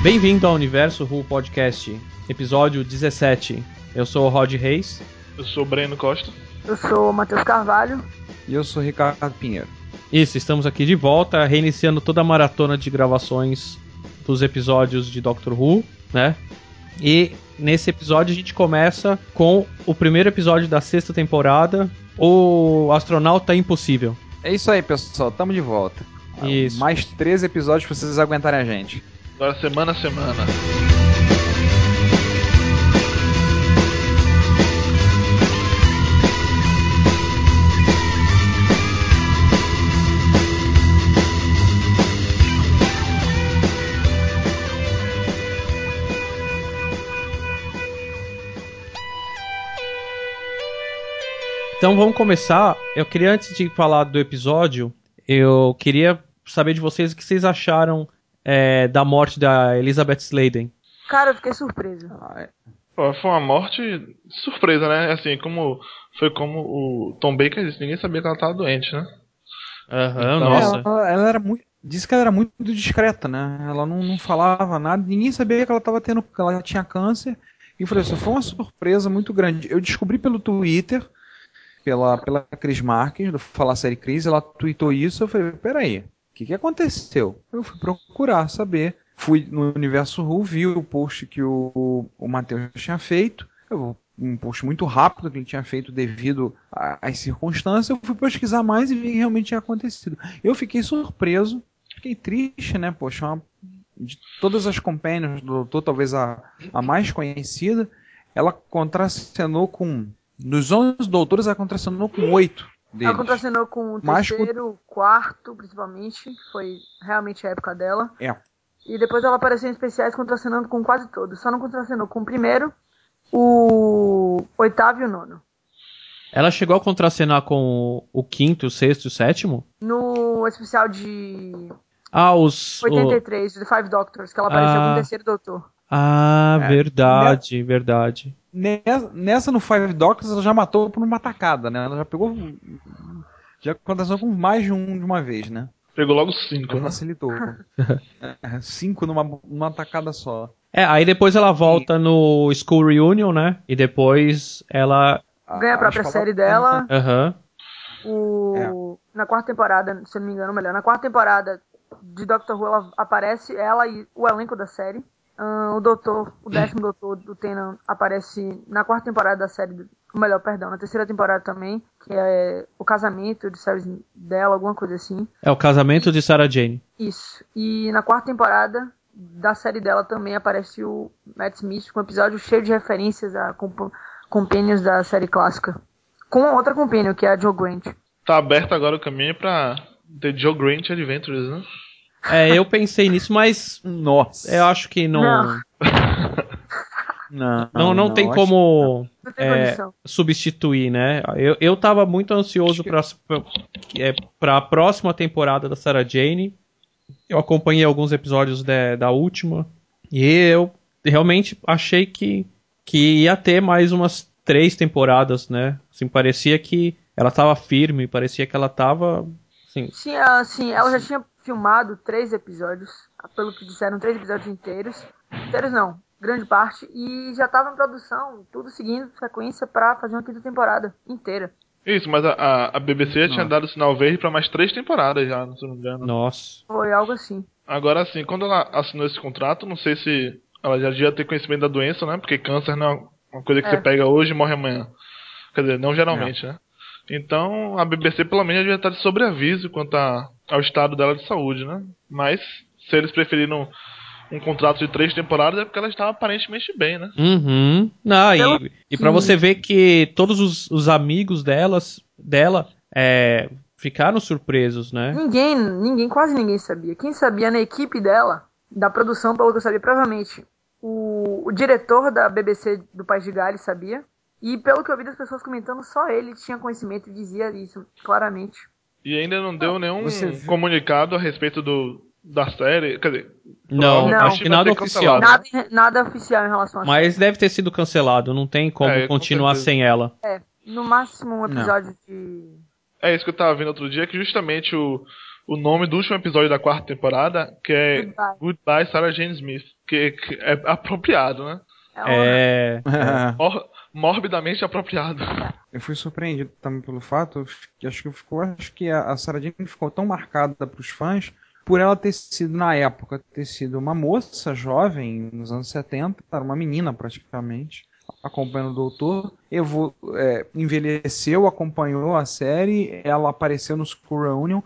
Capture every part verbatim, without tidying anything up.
Bem-vindo ao Universo Who Podcast, episódio dezessete. Eu sou o Rod Reis. Eu sou o Breno Costa. Eu sou o Matheus Carvalho. E eu sou o Ricardo Pinheiro. Isso, estamos aqui de volta, reiniciando toda a maratona de gravações dos episódios de Doctor Who, né? E nesse episódio a gente começa com o primeiro episódio da sexta temporada, O Astronauta Impossível. É isso aí, pessoal, tamo de volta. Isso. Mais treze episódios pra vocês aguentarem a gente. Agora semana a semana. Então vamos começar. Eu queria, antes de falar do episódio, eu queria saber de vocês o que vocês acharam é, da morte da Elizabeth Sladen. Cara, eu fiquei surpreso. Pô, foi uma morte surpresa, né? Assim, como foi como o Tom Baker disse, ninguém sabia que ela estava doente, né? Aham, Então, nossa. Ela, ela era muito. Disse que ela era muito discreta, né? Ela não, não falava nada, ninguém sabia que ela tava tendo, que ela tinha câncer. E eu falei, isso foi uma surpresa muito grande. Eu descobri pelo Twitter, pela, pela Cris Marques, do Falar Série Cris, ela tweetou isso, eu falei, peraí, o que, que aconteceu? Eu fui procurar saber, fui no Universo Who, vi o post que o, o Matheus tinha feito, eu, um post muito rápido que ele tinha feito devido às circunstâncias, eu fui pesquisar mais e vi que realmente tinha acontecido. Eu fiquei surpreso, fiquei triste, né, poxa, uma, de todas as companions do doutor, talvez a, a mais conhecida, ela contracenou com... Dos onze doutores, ela contracenou com oito deles. Ela contracenou com o Mas terceiro, com... quarto, principalmente, que foi realmente a época dela. É. E depois ela apareceu em especiais contracenando com quase todos. Só não contracenou com o primeiro, o oitavo e o nono. Ela chegou a contracenar com o quinto, o sexto e o sétimo? No especial de Ah, os... oitenta e O... três, The Five Doctors, que ela apareceu Ah. com o terceiro doutor. Ah, É. verdade, verdade. Nessa, nessa no Five Doctors ela já matou por uma tacada, né? Ela já pegou. Já contracenou com mais de um de uma vez, né? pegou logo cinco, Já né? facilitou. É, cinco numa, numa tacada só. É, aí depois ela volta no School Reunion, né? E depois ela... Ganha a própria escola- série dela. Aham. O... Na quarta temporada, se eu não me engano, melhor, na quarta temporada de Doctor Who, ela aparece, ela e o elenco da série. Uh, o doutor, o décimo doutor do Tennant aparece na quarta temporada da série, ou melhor, perdão, na terceira temporada também, que é o casamento de Sarah dela, alguma coisa assim. É o casamento de Sarah Jane. Isso. E na quarta temporada da série dela também aparece o Matt Smith, com um episódio cheio de referências a comp- companions da série clássica. Com outra companion, que é a Jo Grant. Tá aberto agora o caminho pra The Joe Grant Adventures, né? É, eu pensei nisso, mas Nossa. eu acho que não... Não. Não, Não, não, tem acho- como Não tem é, condição. substituir, né? Eu, eu tava muito ansioso pra, é, pra próxima temporada da Sarah Jane. Eu acompanhei alguns episódios de, da última. E eu realmente achei que, que ia ter mais umas três temporadas, né? Assim, parecia que ela tava firme, parecia que ela tava... Assim, Tinha, assim, ela já tinha filmado três episódios, pelo que disseram, três episódios inteiros. Inteiros não, grande parte. E já tava em produção, tudo seguindo sequência pra fazer uma quinta temporada inteira. Isso, mas a, a, a B B C já tinha Não. dado sinal verde pra mais três temporadas já, se não me engano. nossa. Foi algo assim. Agora sim, quando ela assinou esse contrato, não sei se ela já devia ter conhecimento da doença, né? Porque câncer não é uma coisa que É. você pega hoje e morre amanhã. Quer dizer, não geralmente, né? Então a B B C pelo menos já devia estar de sobreaviso quanto a, ao estado dela de saúde, né? Mas se eles preferiram um contrato de três temporadas é porque ela estava aparentemente bem, né? Uhum. Não, Pelo e, e pra que- você ver que todos os, os amigos delas, dela é, ficaram surpresos, né? Ninguém, ninguém, quase ninguém sabia. Quem sabia na equipe dela, da produção, pelo que eu sabia, provavelmente o, o diretor da B B C do País de Gales sabia. E pelo que eu vi das pessoas comentando, só ele tinha conhecimento e dizia isso claramente. E ainda não deu nenhum você viu- comunicado a respeito do, da série. Quer dizer, Não, Não. acho que vai nada ser oficial. cancelado. Nada, nada oficial em relação a Mas deve ter sido cancelado, não tem como É, com continuar certeza. sem ela. É, no máximo um episódio de... É isso que eu tava vendo outro dia, que justamente o, o nome do último episódio da quarta temporada, que é Goodbye. Goodbye Sarah Jane Smith. que, que é apropriado, né? É. É. Mor- morbidamente apropriado. Eu fui surpreendido também pelo fato que acho que ficou, acho que a, a Sarah Jane ficou tão marcada para os fãs por ela ter sido, na época, ter sido uma moça jovem, nos anos setenta, era uma menina praticamente, acompanhando o Doutor, evo, é, envelheceu, acompanhou a série, ela apareceu no School Reunion,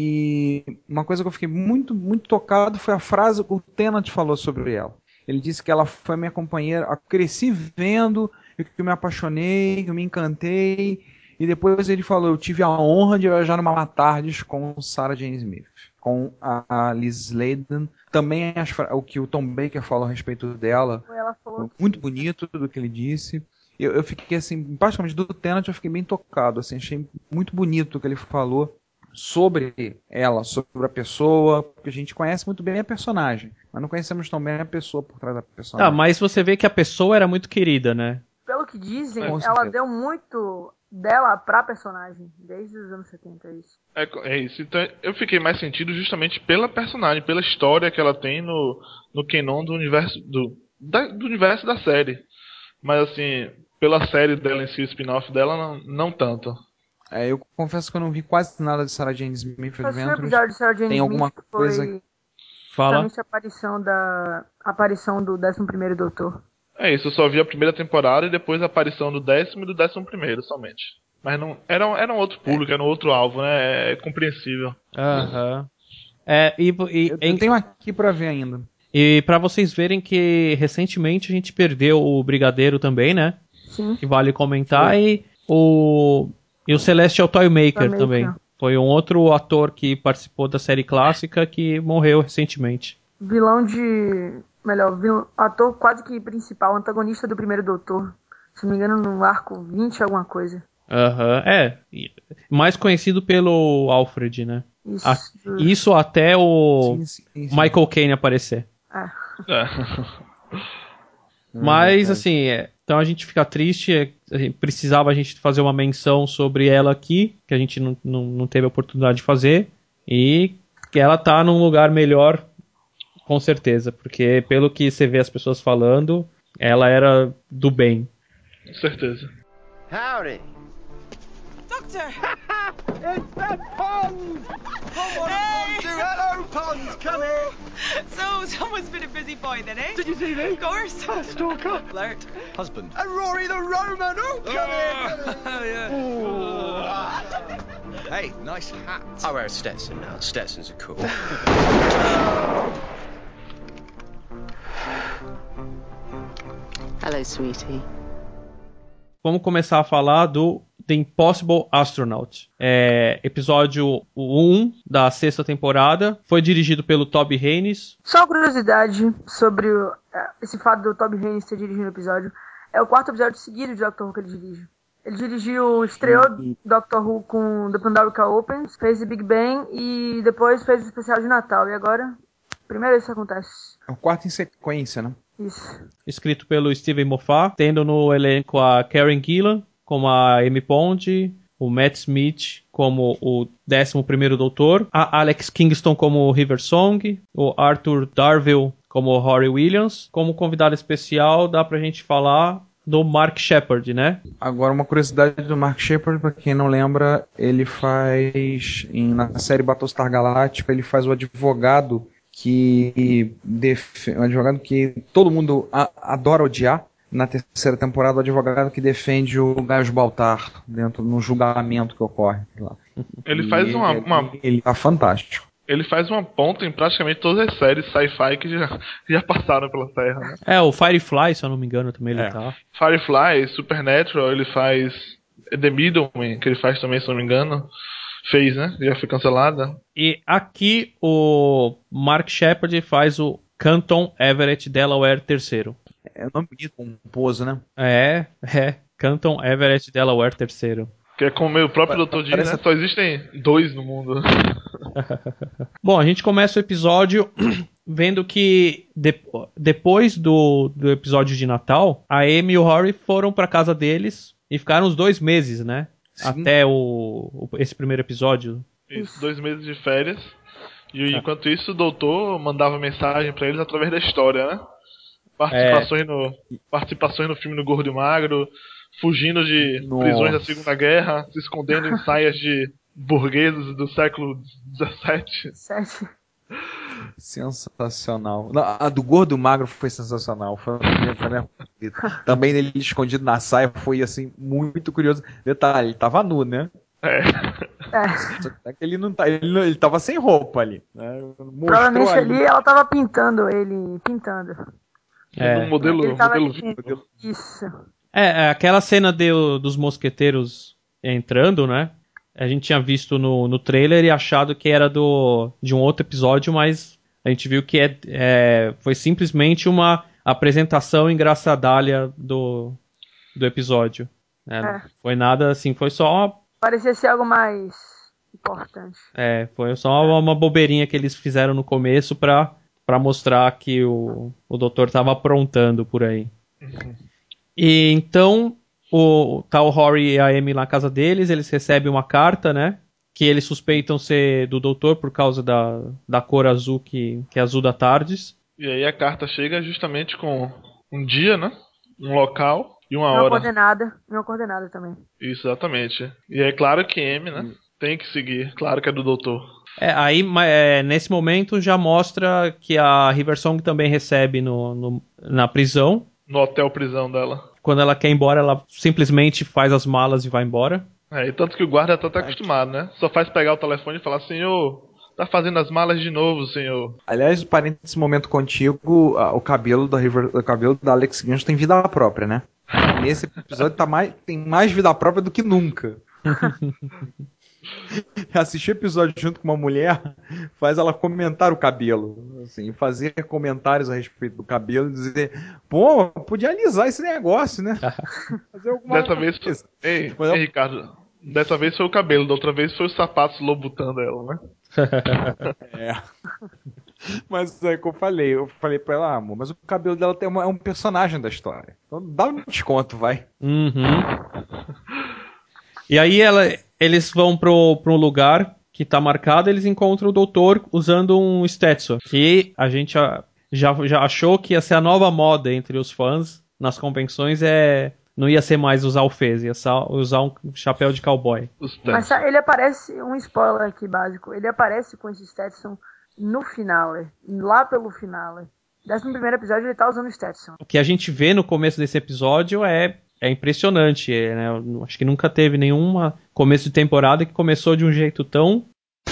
e uma coisa que eu fiquei muito, muito tocado foi a frase que o Tennant falou sobre ela. Ele disse que ela foi minha companheira, eu cresci vendo, que eu me apaixonei, que eu me encantei, e depois ele falou, eu tive a honra de viajar numa tarde com Sarah Jane Smith, com a Liz Sladen, também as, o que o Tom Baker falou a respeito dela, Ela falou que muito sim. bonito do que ele disse. Eu, eu fiquei assim, praticamente do Tennant eu fiquei bem tocado, assim, achei muito bonito o que ele falou sobre ela, sobre a pessoa, porque a gente conhece muito bem a personagem, mas não conhecemos tão bem a pessoa por trás da personagem. Ah, mas você vê que a pessoa era muito querida, né? Pelo que dizem, Com ela certeza. deu muito dela pra personagem, desde os anos setenta, é isso. É, é isso. Então eu fiquei mais sentido justamente pela personagem, pela história que ela tem no, no canon do universo do, da, do universo da série. Mas assim, pela série dela em si, o spin-off dela, não, não tanto. É, eu confesso que eu não vi quase nada de Sarah Jane Smith Só assisti um Adventures. episódio de Sarah Jane Tem Smith alguma que coisa foi Fala. justamente a aparição, da, a aparição do décimo primeiro Doutor. É isso, eu só vi a primeira temporada e depois a aparição do décimo e do décimo primeiro somente. Mas não. Era, um- era um outro público, era um outro alvo, né? É, é compreensível. Aham. É, e, e, eu, eu tenho aqui pra ver ainda. e para vocês verem que recentemente a gente perdeu o Brigadeiro também, né? Sim. Que vale comentar. E o, e o Celestial Toymaker Toymaker. também. Foi um outro ator que participou da série clássica que morreu recentemente. Vilão de... Melhor, vilão, ator quase que principal, antagonista do primeiro Doutor. Se não me engano, no arco vinte alguma coisa. Aham, é. E- Mais conhecido pelo Alfred, né? Isso. A- isso até o Sim, sim, sim. Michael Caine aparecer. É. É. Mas, É, assim, é, então a gente fica triste. é, a gente- precisava a gente fazer uma menção sobre ela aqui, que a gente não, não, não teve a oportunidade de fazer. E que ela tá num lugar melhor, com certeza. Porque, pelo que você vê as pessoas falando, ela era do bem. Com certeza. Howdy. Doctor! It's the Ponds! Come on, Hey! Ponds! Hello, Ponds! Come here! So, someone's been a busy boy then, eh? Did you see me? Of course. Stalker! Alert. Husband. And Rory the Roman! Oh, come here! Hey, nice hat. I wear a Stetson now. Stetsons are cool. Hello, sweetie. Vamos começar a falar do The Impossible Astronaut. É, episódio um da sexta temporada. Foi dirigido pelo Toby Haynes. Só uma curiosidade sobre o- é, esse fato do Toby Haynes ter dirigido o episódio. É o quarto episódio seguido de Doctor Who que ele dirige. Ele dirigiu, estreou Doctor Who com The Pandorica Opens, fez The Big Bang e depois fez o especial de Natal. E agora, primeira vez que isso acontece. É o quarto em sequência, né? Isso. Escrito pelo Steven Moffat. Tendo no elenco a Karen Gillan como a Amy Pond. O Matt Smith como o décimo primeiro Doutor. A Alex Kingston como River Song. O Arthur Darvill como Rory Williams. Como convidado especial, dá pra gente falar do Mark Sheppard, né? Agora, uma curiosidade do Mark Sheppard, pra quem não lembra, ele faz, em- na série Battlestar Galactica, ele faz o advogado que def, um advogado que todo mundo a- adora odiar. Na terceira temporada, o advogado que defende o Gaius Baltar dentro no julgamento que ocorre lá. Ele faz E uma, ele, uma- ele tá fantástico. ele faz uma ponta em praticamente todas as séries sci-fi que já, que já passaram pela Terra, né? É, o Firefly, se eu não me engano, também ele É. tá. Firefly, Supernatural, ele faz The Middleman, que ele faz também, se não me engano. Fez, né? Já foi cancelada. E aqui o Mark Sheppard faz o Canton Everett Delaware terceiro. É um nome bonito, pomposo, né? É, é. Canton Everett Delaware terceiro. Que é como o próprio doutor diz, parece- né? Só existem dois no mundo. Bom, a gente começa o episódio vendo que de- depois do, do episódio de Natal, a Amy e o Rory foram pra casa deles e ficaram uns dois meses, né? Sim. Até o, o- esse primeiro episódio. Isso, dois meses de férias. E enquanto isso, o doutor mandava mensagem pra eles através da história, né? Participações, é. no, participações no filme do Gordo e Magro, fugindo de Nossa. prisões da Segunda Guerra, se escondendo em saias de burgueses do século dezessete. Sete. Sensacional. Não, a do Gordo e Magro foi sensacional. Foi a minha, foi a minha favorita. Também ele escondido na saia foi assim, muito curioso. Detalhe, ele tava nu, né? É. É. Ele não tá, ele, não, ele tava sem roupa ali. Né? Provavelmente ali, ali ela tava pintando ele, pintando. É. Modelo, ele tava modelo, ali, modelo. Isso. É, aquela cena de, dos mosqueteiros entrando, né? A gente tinha visto no, no trailer e achado que era do, de um outro episódio, mas a gente viu que é, é, foi simplesmente uma apresentação engraçadalha do, do episódio. Né? É. Não foi nada assim, foi só uma... Parecia ser algo mais importante. É, foi só uma, uma bobeirinha que eles fizeram no começo pra, pra mostrar que o, o doutor tava aprontando por aí. Uhum. E então, o, tá o Rory e a Amy na casa deles, eles recebem uma carta, né? Que eles suspeitam ser do doutor por causa da, da cor azul, que, que é azul da Tardes. E aí a carta chega justamente com um dia, né? Um local e uma, uma hora. Coordenada, e uma coordenada também. Isso, exatamente. E é claro que Amy, né? Tem que seguir. Claro que é do doutor. É, aí é, nesse momento já mostra que a Riversong também recebe no, no, na prisão. No hotel prisão dela. Quando ela quer ir embora, ela simplesmente faz as malas e vai embora. É, e tanto que o guarda tá, tá acostumado, né? Só faz pegar o telefone e falar, senhor, tá fazendo as malas de novo, senhor. Aliás, parênteses momento contigo, o cabelo da River, o cabelo da Alex Guinness tem vida própria, né? Nesse episódio tá mais, tem mais vida própria do que nunca. Assistir o episódio junto com uma mulher faz ela comentar o cabelo, assim, fazer comentários a respeito do cabelo e dizer, pô, podia alisar esse negócio, né? Fazer alguma Dessa vez foi... Ei, ei, Ricardo, dessa vez foi o cabelo, da outra vez foi os sapatos lobutando ela, né? É. Mas é que eu falei, eu falei pra ela, ah, amor, mas o cabelo dela tem uma, é um personagem da história. Então dá um desconto, vai. Uhum. E aí ela, eles vão pro, pro um lugar que tá marcado, eles encontram o doutor usando um Stetson. Que a gente já, já achou que ia ser a nova moda entre os fãs nas convenções, é não ia ser mais usar o fez, ia usar um chapéu de cowboy. Mas ele aparece, um spoiler aqui básico, ele aparece com esse Stetson no final, lá pelo final. Décimo primeiro episódio ele tá usando o Stetson. O que a gente vê no começo desse episódio é, é impressionante, é, né? Acho que nunca teve nenhuma começo de temporada que começou de um jeito tão...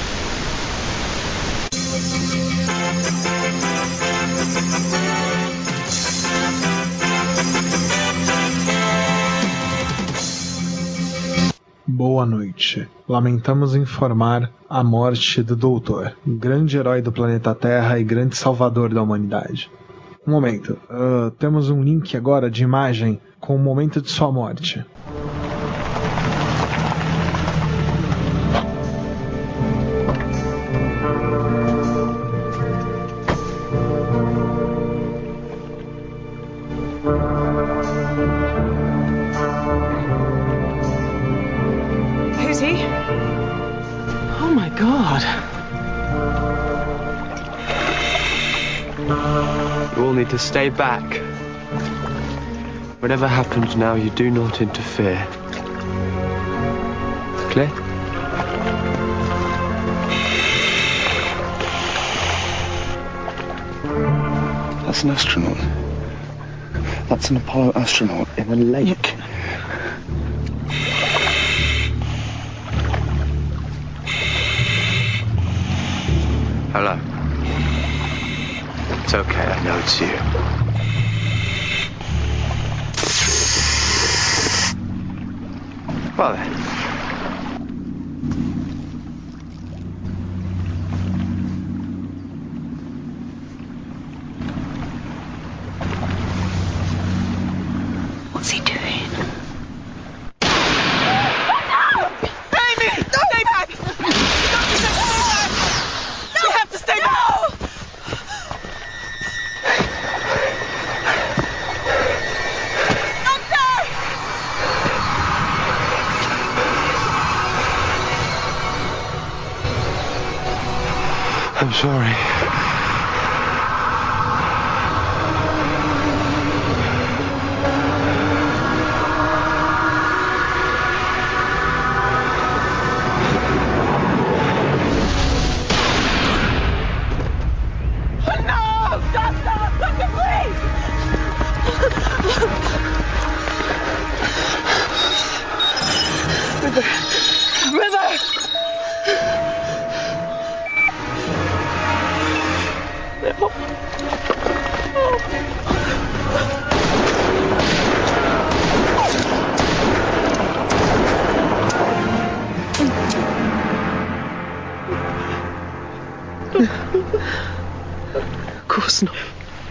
Boa noite. Lamentamos informar a morte do Doutor, grande herói do planeta Terra e grande salvador da humanidade. Um momento, uh, temos um link agora de imagem com o momento de sua morte. To stay back. Whatever happens now, you do not interfere. Clear? That's an astronaut. That's an Apollo astronaut in a lake. Hello. It's okay, I know it's you. Well then. What's he doing? Amy! No! Stay back! No! You have to stay back! I'm sorry. No! Stop! Stop! Doctor, please! River! River! No. Of course not.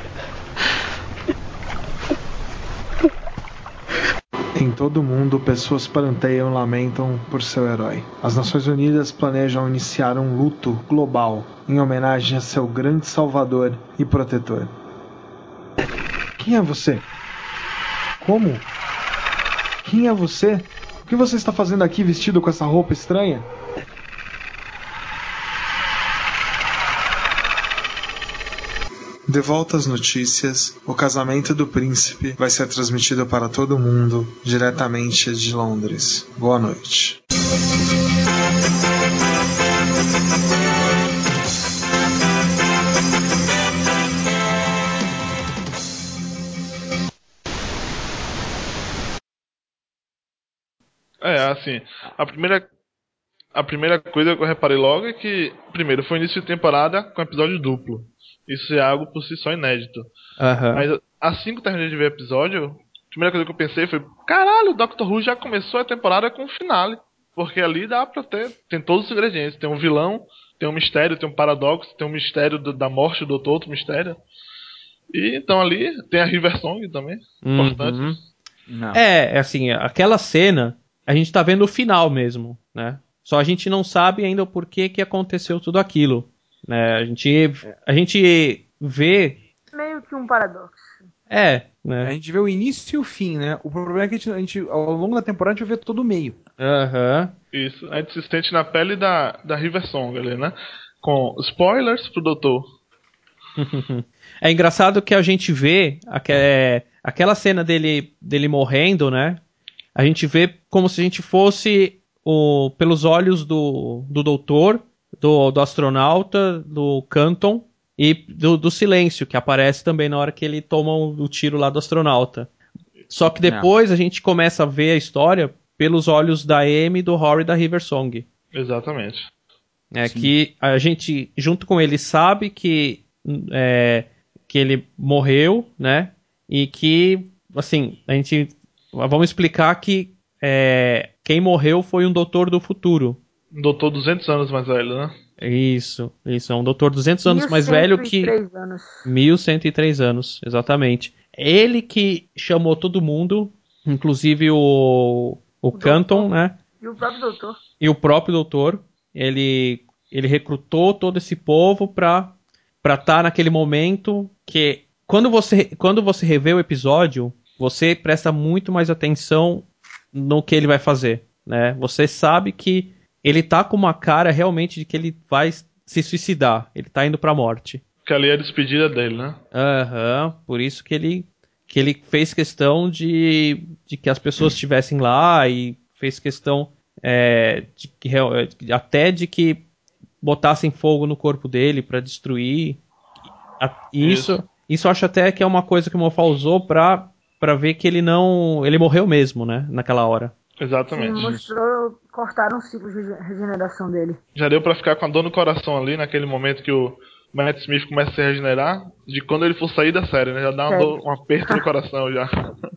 Em todo o mundo, pessoas planteiam e lamentam por seu herói. As Nações Unidas planejam iniciar um luto global em homenagem a seu grande salvador e protetor. Quem é você? Como? Quem é você? O que você está fazendo aqui vestido com essa roupa estranha? De volta às notícias, o casamento do príncipe vai ser transmitido para todo mundo, diretamente de Londres. Boa noite. É, assim, a primeira, a primeira coisa que eu reparei logo é que, primeiro, foi início de temporada com episódio duplo. Isso é algo por si só inédito. Aham. Mas assim que eu terminei de ver o episódio, a primeira coisa que eu pensei foi: caralho, o Doctor Who já começou a temporada com o finale. Porque ali dá pra ter. Tem todos os ingredientes. Tem um vilão, tem um mistério, tem um paradoxo, tem um mistério do, da morte do doutor, outro mistério. E então ali tem a River Song também. Uhum. Importante. Não. É, assim, aquela cena, a gente tá vendo o final mesmo, né? Só a gente não sabe ainda o porquê que aconteceu tudo aquilo, né? A gente, a gente vê... Meio que um paradoxo. É, A né? gente vê o início e o fim, né? O problema é que a gente, a gente, ao longo da temporada, a gente vê todo o meio. Aham. Isso. A gente se sente na pele da, da River Song ali, né? Com spoilers pro doutor. É engraçado que a gente vê aque- é, aquela cena dele, dele morrendo, né? A gente vê como se a gente fosse o, pelos olhos do, do doutor, do, do astronauta, do Canton e do, do silêncio, que aparece também na hora que ele toma o, o tiro lá do astronauta. Só que depois a gente começa a ver a história pelos olhos da Amy, do Rory e da River Song. Exatamente. É Sim. que a gente, junto com ele, sabe que, é, que ele morreu, né? E que, assim, a gente... Vamos explicar que é, quem morreu foi um doutor do futuro. Um doutor duzentos anos mais velho, né? Isso, isso. É um doutor duzentos anos mais velho que... mil cento e três anos. mil cento e três anos, exatamente. Ele que chamou todo mundo, inclusive o, o, Canton, doutor. né? E o próprio doutor. E o próprio doutor. Ele, ele recrutou todo esse povo pra pra estar naquele momento que... Quando você, quando você revê o episódio, você presta muito mais atenção no que ele vai fazer, né? Você sabe que ele tá com uma cara realmente de que ele vai se suicidar. Ele tá indo pra morte. Que ali é a despedida dele, né? Aham, por isso que ele, que ele fez questão de, de que as pessoas estivessem lá e fez questão é, de que, real- até de que botassem fogo no corpo dele pra destruir. A- e Isso, Isso. isso eu acho até que é uma coisa que o Moffat usou pra, pra ver que ele não... Ele morreu mesmo, né? Naquela hora. Sim, Exatamente. mostrou, cortaram o ciclo de regeneração dele. Já deu pra ficar com a dor no coração ali, naquele momento que o Matt Smith começa a se regenerar, de quando ele for sair da série, né? Já dá uma Sério. dor, um aperto no coração já.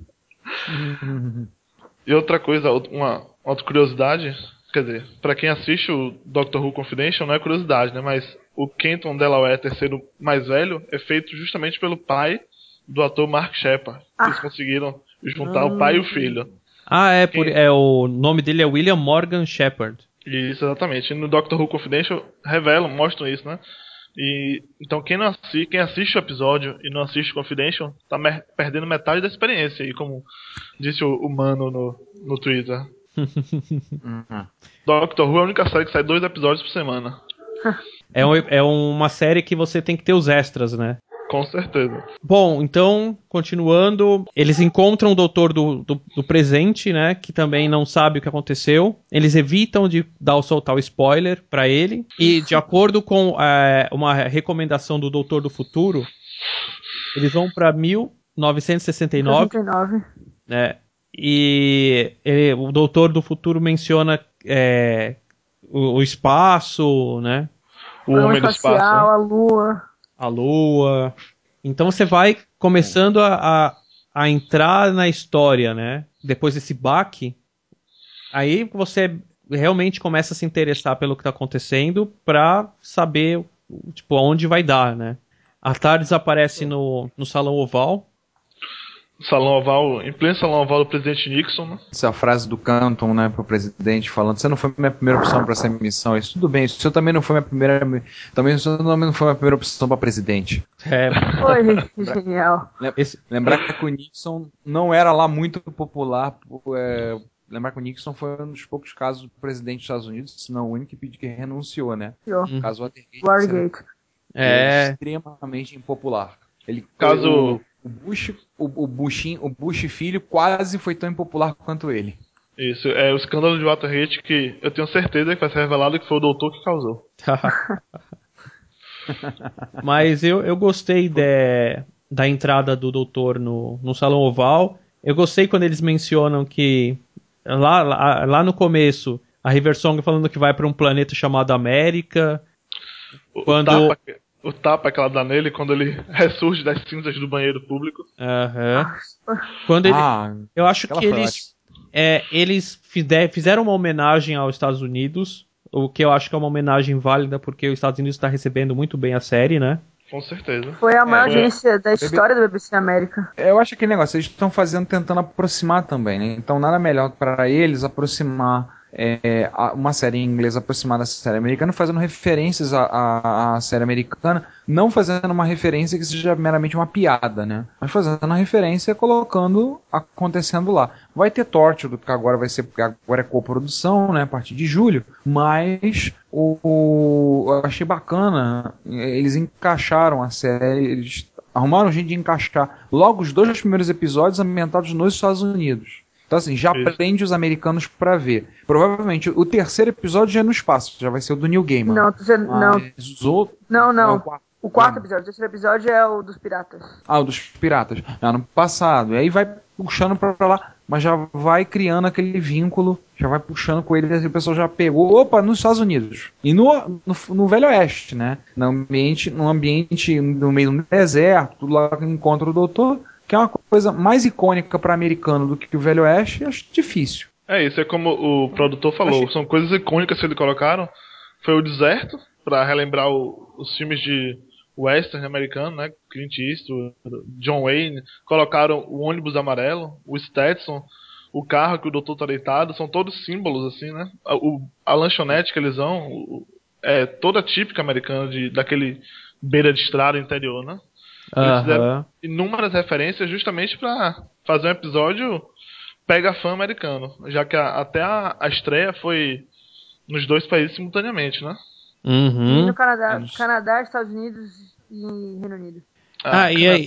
E outra coisa, out- uma outra curiosidade, quer dizer, pra quem assiste o Doctor Who Confidential não é curiosidade, né? Mas o Kenton Delaware, terceiro mais velho, é feito justamente pelo pai do ator Mark Shepard. Ah. Eles conseguiram juntar o pai e o filho. Ah, é, por, Quem- é o nome dele é William Morgan Shepard. Isso, exatamente. E no Doctor Who Confidential revelam, mostram isso, né? E então quem não assiste, quem assiste o episódio e não assiste o Confidential tá mer- perdendo metade da experiência, e como disse o, o Mano no, no Twitter. Doctor Who é a única série que sai dois episódios por semana. É, um, é uma série que você tem que ter os extras, né? Com certeza. Bom, então, continuando, eles encontram o doutor do, do, do presente, né, que também não sabe o que aconteceu. Eles evitam de dar o soltar o spoiler pra ele. E, de acordo com é, uma recomendação do doutor do futuro, eles vão pra mil novecentos e sessenta e nove. sessenta e nove. Né, e ele, o doutor do futuro menciona é, o, o espaço, né? O homem do espacial, espaço. a lua. A lua. Então você vai começando a, a, a entrar na história, né? Depois desse baque, aí você realmente começa a se interessar pelo que está acontecendo pra saber, tipo, aonde vai dar, né? A TARDIS aparece no, no Salão Oval. Salão Oval, em pleno Salão Oval do presidente Nixon, né? Essa é a frase do Canton, né, pro presidente, falando: você não foi minha primeira opção para essa missão. Isso tudo bem, o senhor também não foi minha primeira. Também o senhor também não foi minha primeira opção para presidente. É. Foi genial. Esse... Lembrar que o Nixon não era lá muito popular. É... Lembrar que o Nixon foi um dos poucos casos do presidente dos Estados Unidos, se não o único que, que renunciou, né? Hum. Caso Watergate. Watergate. É. Extremamente impopular. Ele, Caso. O, o Bush, o, o, Bushin, o Bush filho quase foi tão impopular quanto ele. Isso, é o escândalo de Watergate que eu tenho certeza que vai ser revelado que foi o doutor que causou. Mas eu, eu gostei de, da entrada do doutor no, no Salão Oval. Eu gostei quando eles mencionam que lá, lá, lá no começo a River Song falando que vai para um planeta chamado América. O, quando... o, tapa, o tapa que ela dá nele quando ele ressurge das cinzas do banheiro público. Uhum. Quando ele, ah, eu acho que eles, é, eles fizeram uma homenagem aos Estados Unidos, o que eu acho que é uma homenagem válida porque os Estados Unidos está recebendo muito bem a série, né? Com certeza. Foi a maior é, audiência da história do B B C América. Eu acho que aquele negócio, eles estão fazendo, tentando aproximar também, né? Então nada melhor para eles aproximar é, uma série em inglês aproximada da série americana, fazendo referências à, à, à série americana, não fazendo uma referência que seja meramente uma piada, né? Mas fazendo uma referência, colocando, acontecendo lá. Vai ter Torture, que agora vai ser, porque agora é coprodução, né? A partir de julho, mas o, o, eu achei bacana, eles encaixaram a série, eles arrumaram um jeito de encaixar logo os dois primeiros episódios ambientados nos Estados Unidos. Então assim, já Isso. prende os americanos pra ver. Provavelmente o terceiro episódio já é no espaço, já vai ser o do Neil Gaiman. Não, já, não. Os outros, não, não. É o quarto, o quarto episódio, o terceiro episódio é o dos piratas. Ah, o dos piratas. Ano passado. E aí vai puxando pra lá, mas já vai criando aquele vínculo, já vai puxando com ele, e o pessoal já pegou, opa, nos Estados Unidos. E no, no, no Velho Oeste, né? No ambiente, no ambiente, no meio do deserto, tudo lá que encontra o doutor, que é uma coisa mais icônica para americano do que o Velho Oeste, acho difícil. É isso, é como o produtor falou, Achei... são coisas icônicas que eles colocaram. Foi o deserto, para relembrar o, os filmes de western americano, né? Clint Eastwood, John Wayne, colocaram o ônibus amarelo, o Stetson, o carro que o doutor tá deitado, são todos símbolos, assim, né? A, o, a lanchonete que eles vão, o, é toda típica americana, de, daquele beira de estrada interior, né? Eles fizeram inúmeras referências justamente para fazer um episódio pega fã americano, já que a, até a, a estreia foi nos dois países simultaneamente, né? Uhum. E no Canadá, Canadá, Estados Unidos e Reino Unido. Ah, ah e aí?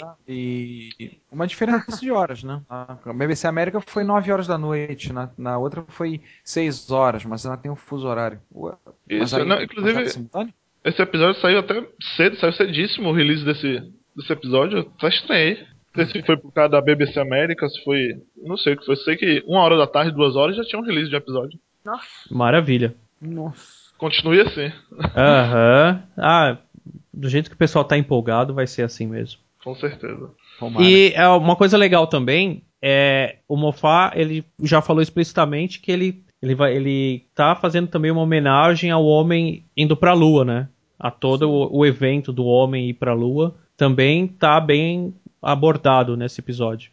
E uma diferença de horas, né? A B B C América foi nove horas da noite, na, na outra foi seis horas, mas ainda tem um fuso horário. Isso, aí, não, inclusive, esse episódio saiu até cedo, saiu cedíssimo o release desse, desse episódio, eu até estranhei. Não sei se foi por causa da B B C América, se foi. Não sei o que foi. Eu sei que uma hora da tarde, duas horas, já tinha um release de episódio. Nossa. Maravilha. Nossa. Continue assim. Aham. Uhum. Ah, do jeito que o pessoal tá empolgado, vai ser assim mesmo. Com certeza. Tomara. E é, uma coisa legal também é o Moffat, ele já falou explicitamente que ele, ele, vai, ele tá fazendo também uma homenagem ao homem indo pra Lua, né? A todo o, o evento do homem ir pra Lua. Também tá bem abordado nesse episódio.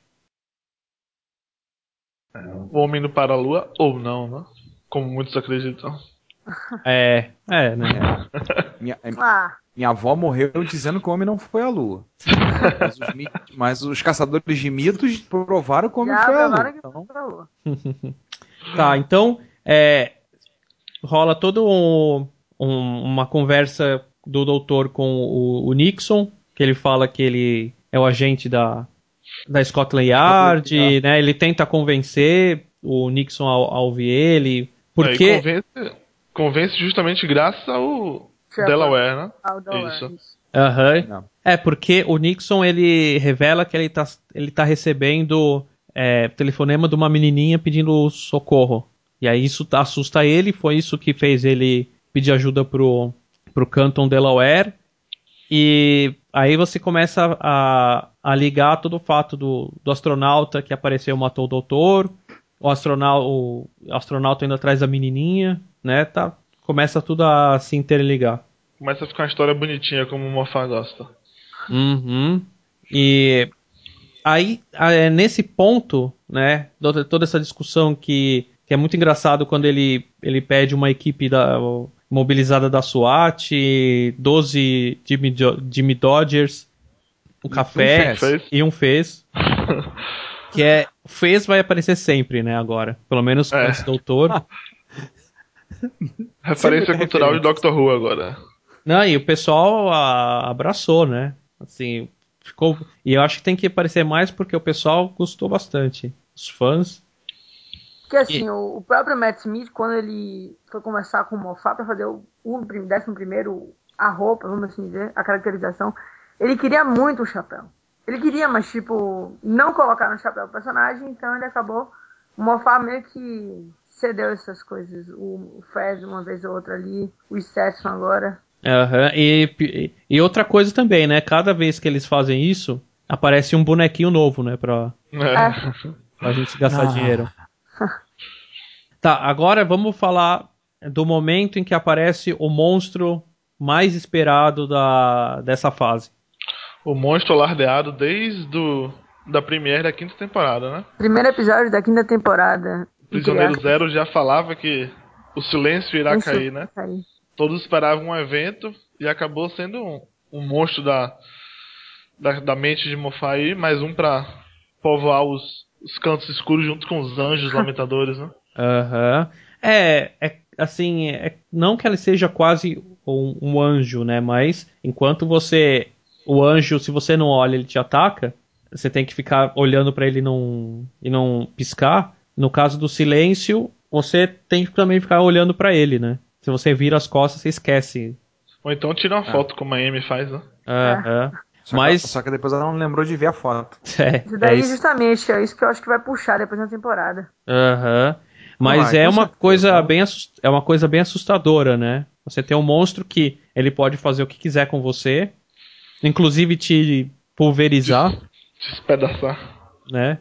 O homem indo para a Lua ou não, né? Como muitos acreditam. É, é, né? minha, ah. minha avó morreu dizendo que o homem não foi à Lua. Mas os, mit... Mas os caçadores de mitos provaram que o homem Já foi à Lua. Que então... foi à Lua. Tá, então é, rola todo um, um, uma conversa do doutor com o, o Nixon, que ele fala que ele é o agente da, da Scotland Yard, né? Ele tenta convencer o Nixon a, a ouvir ele, porque... É, convence, convence justamente graças ao Shepard. Delaware, né? Ao Delaware, Isso. isso. Uhum. É, porque o Nixon, ele revela que ele tá, ele tá recebendo é, telefonema de uma menininha pedindo socorro. E aí isso assusta ele, foi isso que fez ele pedir ajuda pro, pro Canton Delaware. E aí você começa a, a ligar todo o fato do, do astronauta que apareceu e matou o doutor, o astronauta, o astronauta indo atrás da menininha, né? Tá, começa tudo a se interligar. Começa a ficar uma história bonitinha, como o Moffat gosta. Uhum. E aí, nesse ponto, né, toda essa discussão que, que é muito engraçado quando ele, ele pede uma equipe da, mobilizada da SWAT, doze Jimmy, Jimmy Dodgers, um e café um e um fez. Que é, fez vai aparecer sempre, né, agora. Pelo menos com é. esse doutor. Referência cultural de Doctor Who agora. Não, e o pessoal a, abraçou, né? Assim, ficou. E eu acho que tem que aparecer mais porque o pessoal gostou bastante. Os fãs. Porque assim, e... o, o próprio Matt Smith, quando ele foi conversar com o Moffat pra fazer o, o décimo primeiro, a roupa, vamos assim dizer, a caracterização, ele queria muito o chapéu. Ele queria, mas tipo, não colocar no chapéu o personagem, então ele acabou. O Moffat meio que cedeu essas coisas. O, o Fez uma vez ou outra ali, o Stetson agora. Uhum. E, e outra coisa também, né? Cada vez que eles fazem isso, aparece um bonequinho novo, né? Pra, é. pra gente gastar ah. dinheiro. Tá, agora vamos falar do momento em que aparece o monstro mais esperado da, dessa fase. O monstro alardeado desde do, da premiere da quinta temporada, né? Primeiro episódio da quinta temporada. O Prisioneiro Zero já falava que o silêncio irá Isso, cair, né? Cair. Todos esperavam um evento e acabou sendo um, um monstro da, da, da mente de Moffat aí, mais um pra povoar os, os cantos escuros junto com os anjos lamentadores, né? Aham. Uhum. É, é, assim, é, não que ele seja quase um, um anjo, né? Mas enquanto você, o anjo, se você não olha, ele te ataca, você tem que ficar olhando pra ele e não, e não piscar. No caso do silêncio, você tem que também ficar olhando pra ele, né? Se você vira as costas, você esquece. Ou então tira uma foto, é. como a Amy faz, né? Aham. É. Só, Mas... que, só que depois ela não lembrou de ver a foto. É, isso daí, é isso. justamente, é isso que eu acho que vai puxar depois da temporada. Aham. Mas ah, é uma coisa bem assust... é uma coisa bem assustadora, né? Você tem um monstro que ele pode fazer o que quiser com você, inclusive te pulverizar, te despedaçar, né?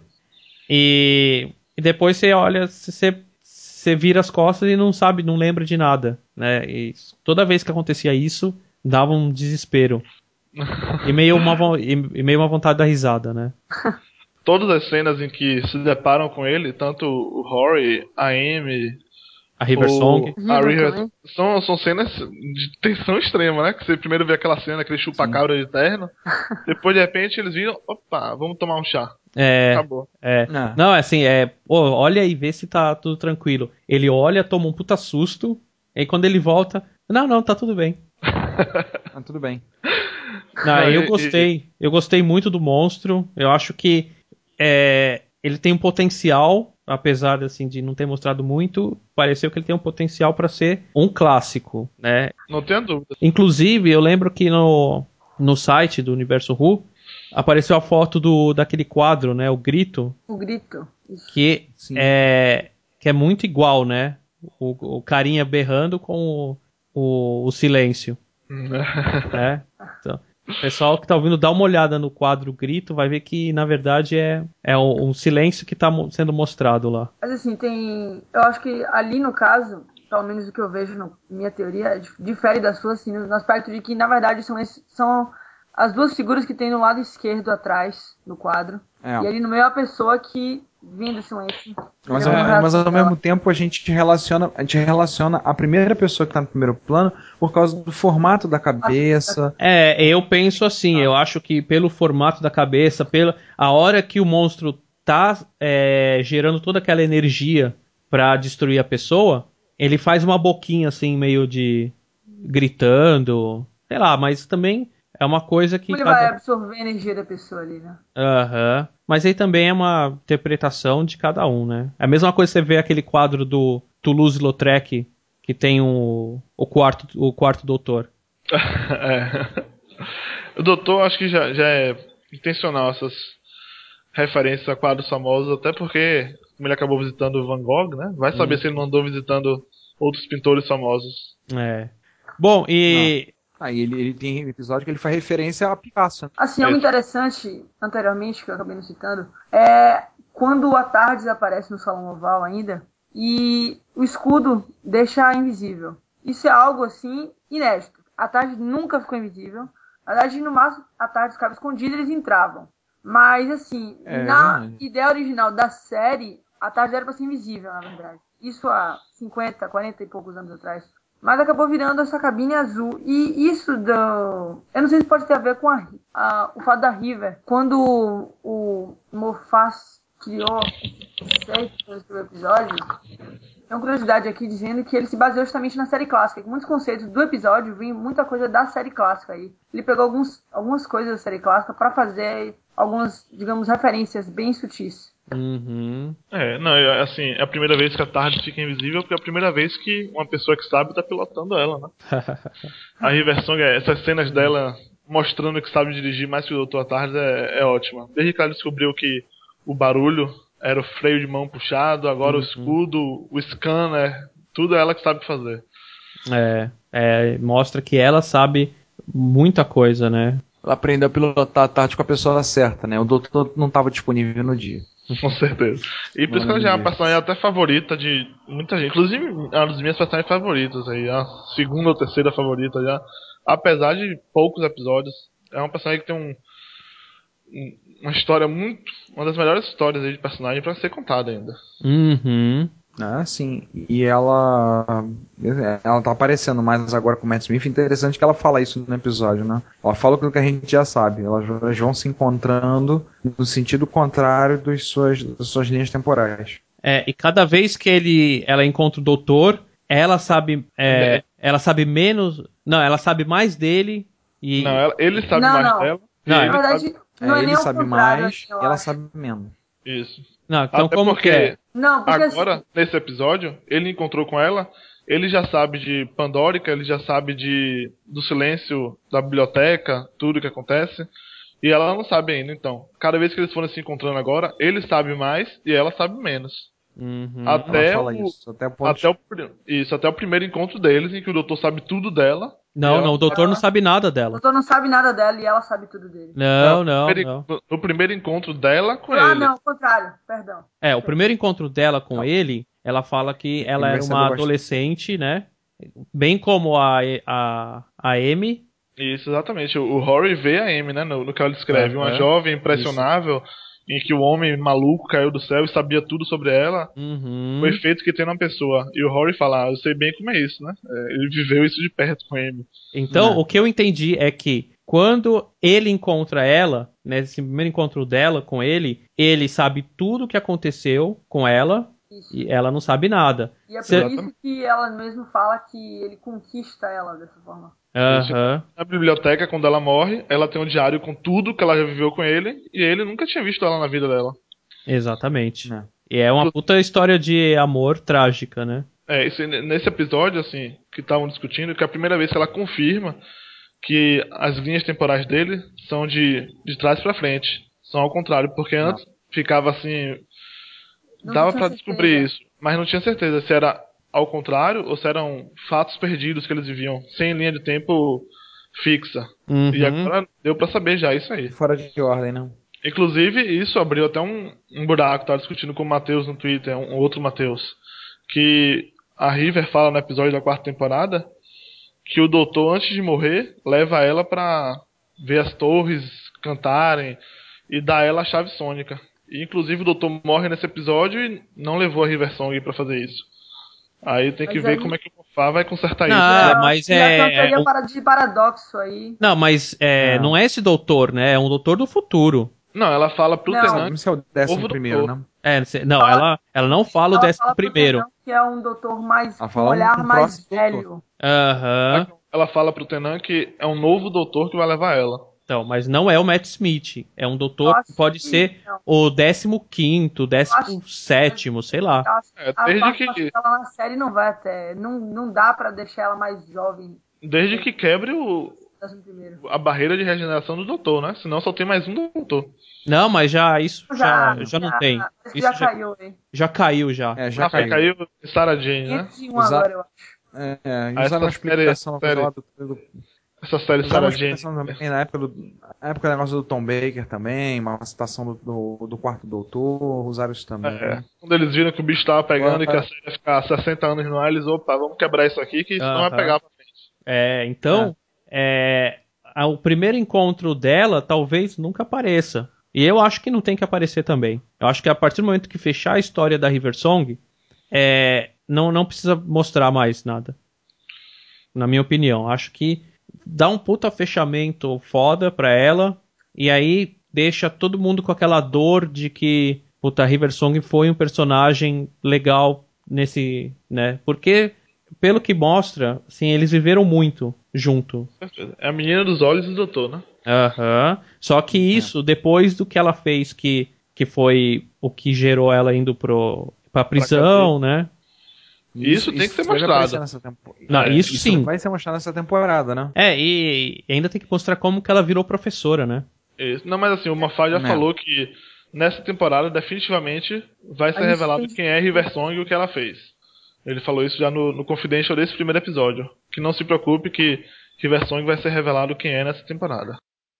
E, e depois você olha, você você vira as costas e não sabe, não lembra de nada, né? E toda vez que acontecia isso, dava um desespero. E meio uma, e meio uma vontade da risada, né? Todas as cenas em que se deparam com ele, tanto o Rory, a Amy, a River Song, a River, são, são cenas de tensão extrema, né? Que você primeiro vê aquela cena que ele chupa Sim. a cabra de terno, depois de repente eles viram, opa, vamos tomar um chá. É, Acabou. É. Não. não, assim, é. Pô, olha e vê se tá tudo tranquilo. Ele olha, toma um puta susto, e aí quando ele volta, não, não, tá tudo bem. Tá tudo bem. Não, eu gostei. Eu gostei muito do monstro. Eu acho que é, ele tem um potencial, apesar assim, de não ter mostrado muito, pareceu que ele tem um potencial pra ser um clássico, né? Não tenho dúvida. Inclusive, eu lembro que no, no site do Universo Who apareceu a foto do, daquele quadro, né? O Grito. O Grito. Que é, que é muito igual, né? O, o carinha berrando com o, o, o silêncio. né? Então, o pessoal que tá ouvindo, dá uma olhada no quadro Grito, vai ver que, na verdade, é, é um, um silêncio que tá sendo mostrado lá. Mas assim, tem... Eu acho que ali, no caso, pelo menos o que eu vejo na minha teoria, difere da sua, assim, no aspecto de que, na verdade, são esses... São as duas figuras que tem no lado esquerdo atrás do quadro. É. E ali no meio é a pessoa que vem do silêncio. Mas, é, mas ao mesmo tempo a gente relaciona, a gente relaciona a primeira pessoa que está no primeiro plano por causa do formato da cabeça. É, eu penso assim, ah. eu acho que pelo formato da cabeça, pela a hora que o monstro tá é, gerando toda aquela energia para destruir a pessoa, ele faz uma boquinha assim, meio de gritando, sei lá, mas também é uma coisa que... Como ele cada... vai absorver a energia da pessoa ali, né? Aham. Uhum. Mas aí também é uma interpretação de cada um, né? É a mesma coisa que você vê aquele quadro do Toulouse-Lautrec, que tem o, o, quarto, o quarto doutor. É. O doutor, acho que já, já é intencional essas referências a quadros famosos, até porque, como ele acabou visitando o Van Gogh, né? Vai saber hum. se ele não andou visitando outros pintores famosos. É. Bom, e... Aí ah, ele, ele tem episódio que ele faz referência a Picasso. Né? Assim, algo interessante, anteriormente, que eu acabei não citando, é quando a Tardes aparece no Salão Oval ainda, e o escudo deixa invisível. Isso é algo, assim, inédito. A Tardes nunca ficou invisível. Na verdade, no máximo, a Tardes ficava escondida e eles entravam. Mas, assim, é, na é. ideia original da série, a Tardes era pra ser invisível, na verdade. Isso há cinquenta, quarenta e poucos anos atrás. Mas acabou virando essa cabine azul. E isso do... Eu não sei se pode ter a ver com a, a, o fato da River. Quando o, o Moffat criou o episódio, tem uma curiosidade aqui dizendo que ele se baseou justamente na série clássica. Que muitos conceitos do episódio vêm muita coisa da série clássica aí. Ele pegou alguns, algumas coisas da série clássica para fazer algumas, digamos, referências bem sutis. Uhum. É, não, assim, é a primeira vez que a Tardes fica invisível, porque é a primeira vez que uma pessoa que sabe tá pilotando ela, né? A River Song, essas cenas dela mostrando que sabe dirigir mais que o doutor Tardes é, é ótima. Desde que ela descobriu que o barulho era o freio de mão puxado, agora uhum. o escudo, o scanner, tudo é ela que sabe fazer. É, é, mostra que ela sabe muita coisa, né? Ela aprendeu a pilotar a Tardes com a pessoa certa, né? O doutor não estava disponível no dia. Com certeza. E por isso que ela já é uma personagem até favorita de muita gente. Inclusive, é uma das minhas personagens favoritas aí. A segunda ou terceira favorita já. Apesar de poucos episódios. É uma personagem que tem um, uma história muito... Uma das melhores histórias aí de personagem pra ser contada ainda. Uhum. Ah, sim. E ela ela tá aparecendo mais agora com o Matt Smith. Interessante que ela fala isso no episódio, né? Ela fala aquilo que a gente já sabe. Elas vão se encontrando no sentido contrário dos suas, das suas linhas temporais. É, e cada vez que ele, ela encontra o doutor, ela sabe é, é. ela sabe menos... Não, ela sabe mais dele e... Não, ela, ele sabe não, mais não. dela. Não, na verdade, sabe... não é, é nem ele sabe mais assim, e ela acho. sabe menos. Isso. Não, então Até como porque que é? Não, porque agora, assim... nesse episódio, ele encontrou com ela, ele já sabe de Pandórica, ele já sabe de do silêncio da biblioteca, tudo que acontece, e ela não sabe ainda, então. Cada vez que eles forem se encontrando agora, ele sabe mais e ela sabe menos. Uhum, até, fala o, isso, até, o até o isso, até o primeiro encontro deles, em que o doutor sabe tudo dela. Não, não, o doutor ela... não sabe nada dela. O doutor não sabe nada dela e ela sabe tudo dele. Não, não, no primeiro, não. No, no primeiro encontro dela com ah, ele. Ah, não, o contrário, perdão. É, o primeiro encontro dela com não. ele, ela fala que ela ele era uma adolescente, né? Bem como a, a, a Amy. Isso, exatamente. O, o Rory vê a Amy, né? No, no que ela descreve. É, uma é. jovem impressionável, isso. Em que o homem maluco caiu do céu e sabia tudo sobre ela. Uhum. O efeito que tem na pessoa. E o Rory fala, ah, eu sei bem como é isso, né? É, ele viveu isso de perto com a Amy. Então, é. o que eu entendi é que quando ele encontra ela, nesse primeiro encontro dela com ele, ele sabe tudo o que aconteceu com ela. Isso. E ela não sabe nada. E é por Cê... isso que ela mesmo fala que ele conquista ela dessa forma. Uhum. Na biblioteca, quando ela morre, ela tem um diário com tudo que ela já viveu com ele, e ele nunca tinha visto ela na vida dela. Exatamente. É. E é uma puta história de amor trágica, né? É, esse, nesse episódio, assim, que estavam discutindo, que é a primeira vez que ela confirma que as linhas temporais dele são de, de trás pra frente. São ao contrário, porque antes não. ficava assim... Não dava pra descobrir isso, mas não tinha certeza se era ao contrário ou se eram fatos perdidos que eles viviam, sem linha de tempo fixa. Uhum. E agora deu pra saber já isso aí. Fora de ordem, não. Inclusive, isso abriu até um, um buraco, tava discutindo com o Matheus no Twitter, um outro Matheus, que a River fala no episódio da quarta temporada que o doutor, antes de morrer, leva ela pra ver as torres cantarem e dá a ela a chave sônica. E, inclusive, o doutor morre nesse episódio e não levou a River Song pra fazer isso. Aí tem que mas ver aí... como é que o Moffat vai consertar não, isso. Ah, Não, mas já é... é... de paradoxo aí. Não, mas é, não. não é esse doutor, né? É um doutor do futuro. Não, ela fala pro Não. Tenant. Esse é o décimo Ovo primeiro, doutor. né? É, se- não, ela, ela não fala o Ela décimo fala pro primeiro. Tenant que é um doutor mais. Ela Com fala um olhar um mais próximo velho. Aham. Ela fala pro Tenant que é um novo doutor que vai levar ela. Então, mas não é o Matt Smith. É um Eu doutor acho que pode que ser não. o décimo quinto, décimo sétimo, sei lá. Eu acho É, que a desde participação que- dela na série não vai até. Não, não dá pra deixar ela mais jovem. Desde que quebre o, Décimo primeiro. a barreira de regeneração do doutor, né? Senão só tem mais um doutor. Não, mas já isso já, já, não tem. Isso Isso já caiu, hein? já caiu já. É, já Ah, foi, caiu. caiu Sarah Jane, né? quinhentos e um Usa- agora, eu acho. É, é, e Ah, usaram uma essa série- explicação série- lá do, do, Essa série usaram Sarah uma Jane. explicação também na época do, na época do negócio do Tom Baker também, uma citação do, do, do quarto doutor, usaram isso também. É, quando eles viram que o bicho tava pegando Agora- e que a série ia ficar sessenta anos no ar, eles, opa, vamos quebrar isso aqui que isso não vai Aham. pegar pra frente. É, então, é, a- o primeiro encontro dela talvez nunca apareça. E eu acho que não tem que aparecer também. Eu acho que a partir do momento que fechar a história da River Song, é, não, não precisa mostrar mais nada. Na minha opinião. Acho que dá um puta fechamento foda pra ela. E aí deixa todo mundo com aquela dor de que puta, a River Song foi um personagem legal nesse, né? Porque, pelo que mostra, assim, eles viveram muito junto. É a menina dos olhos do doutor, né? Aham. Só que isso, depois do que ela fez, que, que foi o que gerou ela indo pro, pra prisão, né? Isso tem que ser deve mostrado. aparecer nessa tempo- Não, é, isso sim. vai ser mostrado nessa temporada, né? É, e, e ainda tem que mostrar como que ela virou professora, né? Isso. Não, mas assim, o Moffat já Não. falou que nessa temporada definitivamente vai ser Mas revelado isso- quem é River Song e o que ela fez. Ele falou isso já no, no Confidential desse primeiro episódio. Que não se preocupe que River Song vai ser revelado quem é nessa temporada.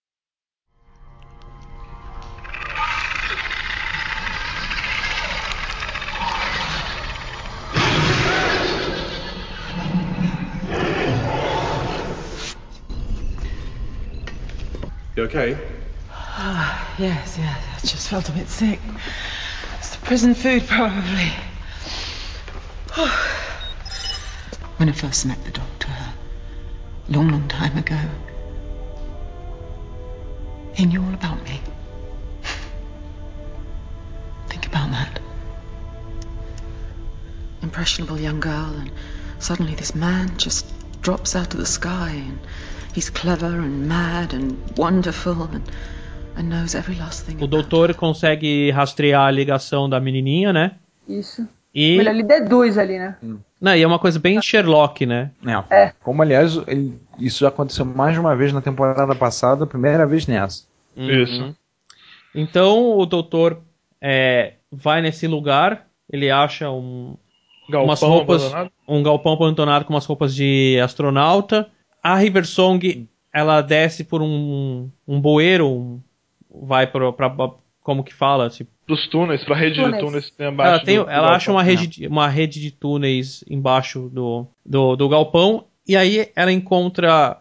You okay? Ah, yes, yes. I just felt a bit sick. It's the prison food, probably. When I first met the doctor, a long, long time ago, he knew all about me. Think about that. Impressionable young girl, and suddenly this man just drops out of the sky, and he's clever and mad and wonderful and, and knows every last thing O about doutor consegue rastrear a ligação da menininha, né? Isso. E, Melhor, ele deduz ali, né? não, e é uma coisa bem Sherlock, né? É. É. Como, aliás, ele- isso já aconteceu mais de uma vez na temporada passada, a primeira vez nessa. Isso. Uhum. Então o doutor é, vai nesse lugar, ele acha um, Galpão umas roupas, abandonado. um galpão abandonado com umas roupas de astronauta. A River Song, ela desce por um, um bueiro, um, vai para como que fala, tipo, Pros túneis, pra rede Túneis. de túneis que tem abaixo ela, tem, do, do ela acha galpão. uma rede, de- uma rede de túneis embaixo do, do, do galpão, e aí ela encontra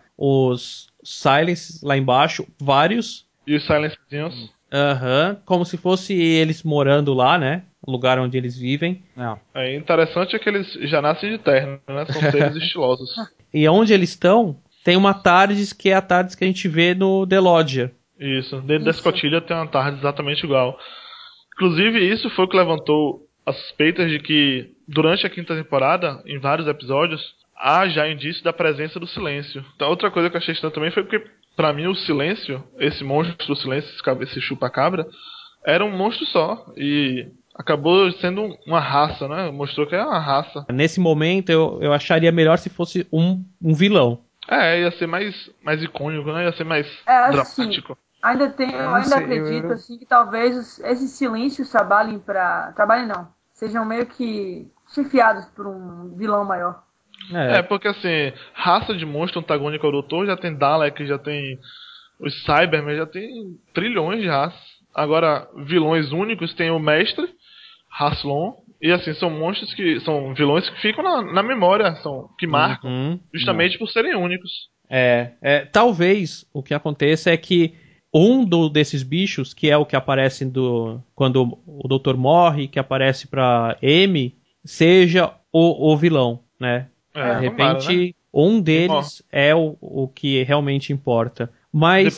os Silences lá embaixo, vários, E os silencezinhos. aham, como se fosse eles morando lá, né? O lugar onde eles vivem. É interessante é que eles já nascem de terno, né? São seres estilosos. E onde eles estão, tem uma TARDIS que é a TARDIS que a gente vê no The Lodger. Isso. Dentro da escotilha tem uma tarde exatamente igual. Inclusive, isso foi o que levantou as suspeitas de que, durante a quinta temporada, em vários episódios, há já indício da presença do silêncio. Então, outra coisa que eu achei estranha também foi porque, pra mim, o silêncio, esse monstro do silêncio, esse cabe- esse chupa-cabra, era um monstro só. E acabou sendo uma raça, né? Mostrou que é uma raça. Nesse momento, eu, eu acharia melhor se fosse um, um vilão. É, ia ser mais, mais icônico, né? Ia ser mais É, assim, dramático. ainda tem, eu Eu não ainda sei, acredito eu- assim que talvez os- esses silêncios trabalhem pra. Trabalhem não. Sejam meio que chefiados por um vilão maior. É, porque assim, raça de monstro antagônico ao doutor já tem Dalek, já tem os Cybermen, já tem trilhões de raças. Agora, vilões únicos tem o Mestre, Rassilon, e assim, são monstros que. São vilões que ficam na, na memória, são, que marcam, Uhum. justamente por serem únicos. É, é, talvez o que aconteça é que um do, desses bichos, que é o que aparece do, quando o doutor morre, que aparece pra M, seja o, o vilão, né? É, De tomara, repente, né? um deles é o, o que realmente importa. Mas Depois,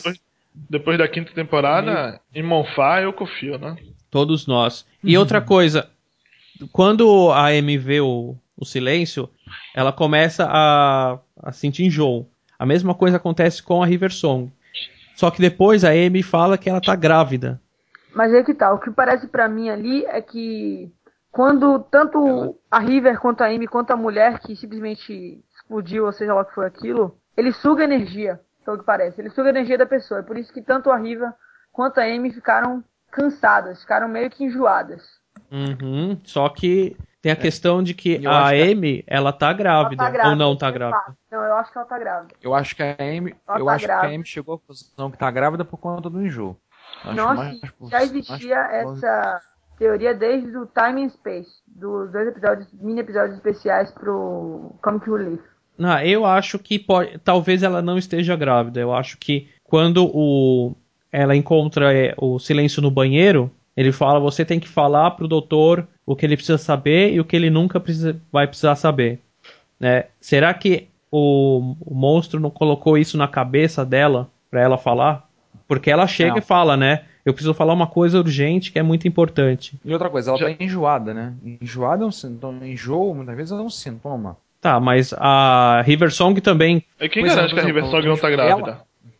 depois da quinta temporada, em Monfá eu confio, né? Todos nós. E outra coisa, quando a Amy vê o, o silêncio, ela começa a, a sentir enjoo. A mesma coisa acontece com a River Song. Só que depois a Amy fala que ela tá grávida. Mas é que tá, o que parece pra mim ali é que quando tanto a River quanto a Amy, quanto a mulher que simplesmente explodiu, ou seja lá o que foi aquilo, ele suga energia, pelo que parece. Ele suga a energia da pessoa. É por isso que tanto a River quanto a Amy ficaram cansadas, ficaram meio que enjoadas. Uhum, só que tem a É. questão de que Eu a acho que- Amy, ela tá grávida, Ela tá grávida, ou não tá de grávida. fato. Não, eu acho que ela tá grávida. Eu acho que a Amy, Ela eu tá acho que a grávida. Amy chegou à conclusão que tá grávida por conta do enjoo. Acho Não, mais- assim, mais- já existia mais- essa teoria desde o Time and Space, dos dois episódios, mini episódios especiais pro Comic Relief. Não, eu acho que pode, talvez ela não esteja grávida. Eu acho que quando o, ela encontra é, o silêncio no banheiro, ele fala, você tem que falar pro doutor o que ele precisa saber e o que ele nunca precisa, vai precisar saber. Né? Será que o, o monstro não colocou isso na cabeça dela pra ela falar? Porque ela chega Não. e fala, né? Eu preciso falar uma coisa urgente que é muito importante. E outra coisa, ela Já- tá enjoada, né? Enjoada é um sintoma. Enjoo, muitas vezes, é um sintoma. Tá, mas a River Song também. E quem Pois é, garante por que a exemplo, River Song não tá ela- grávida?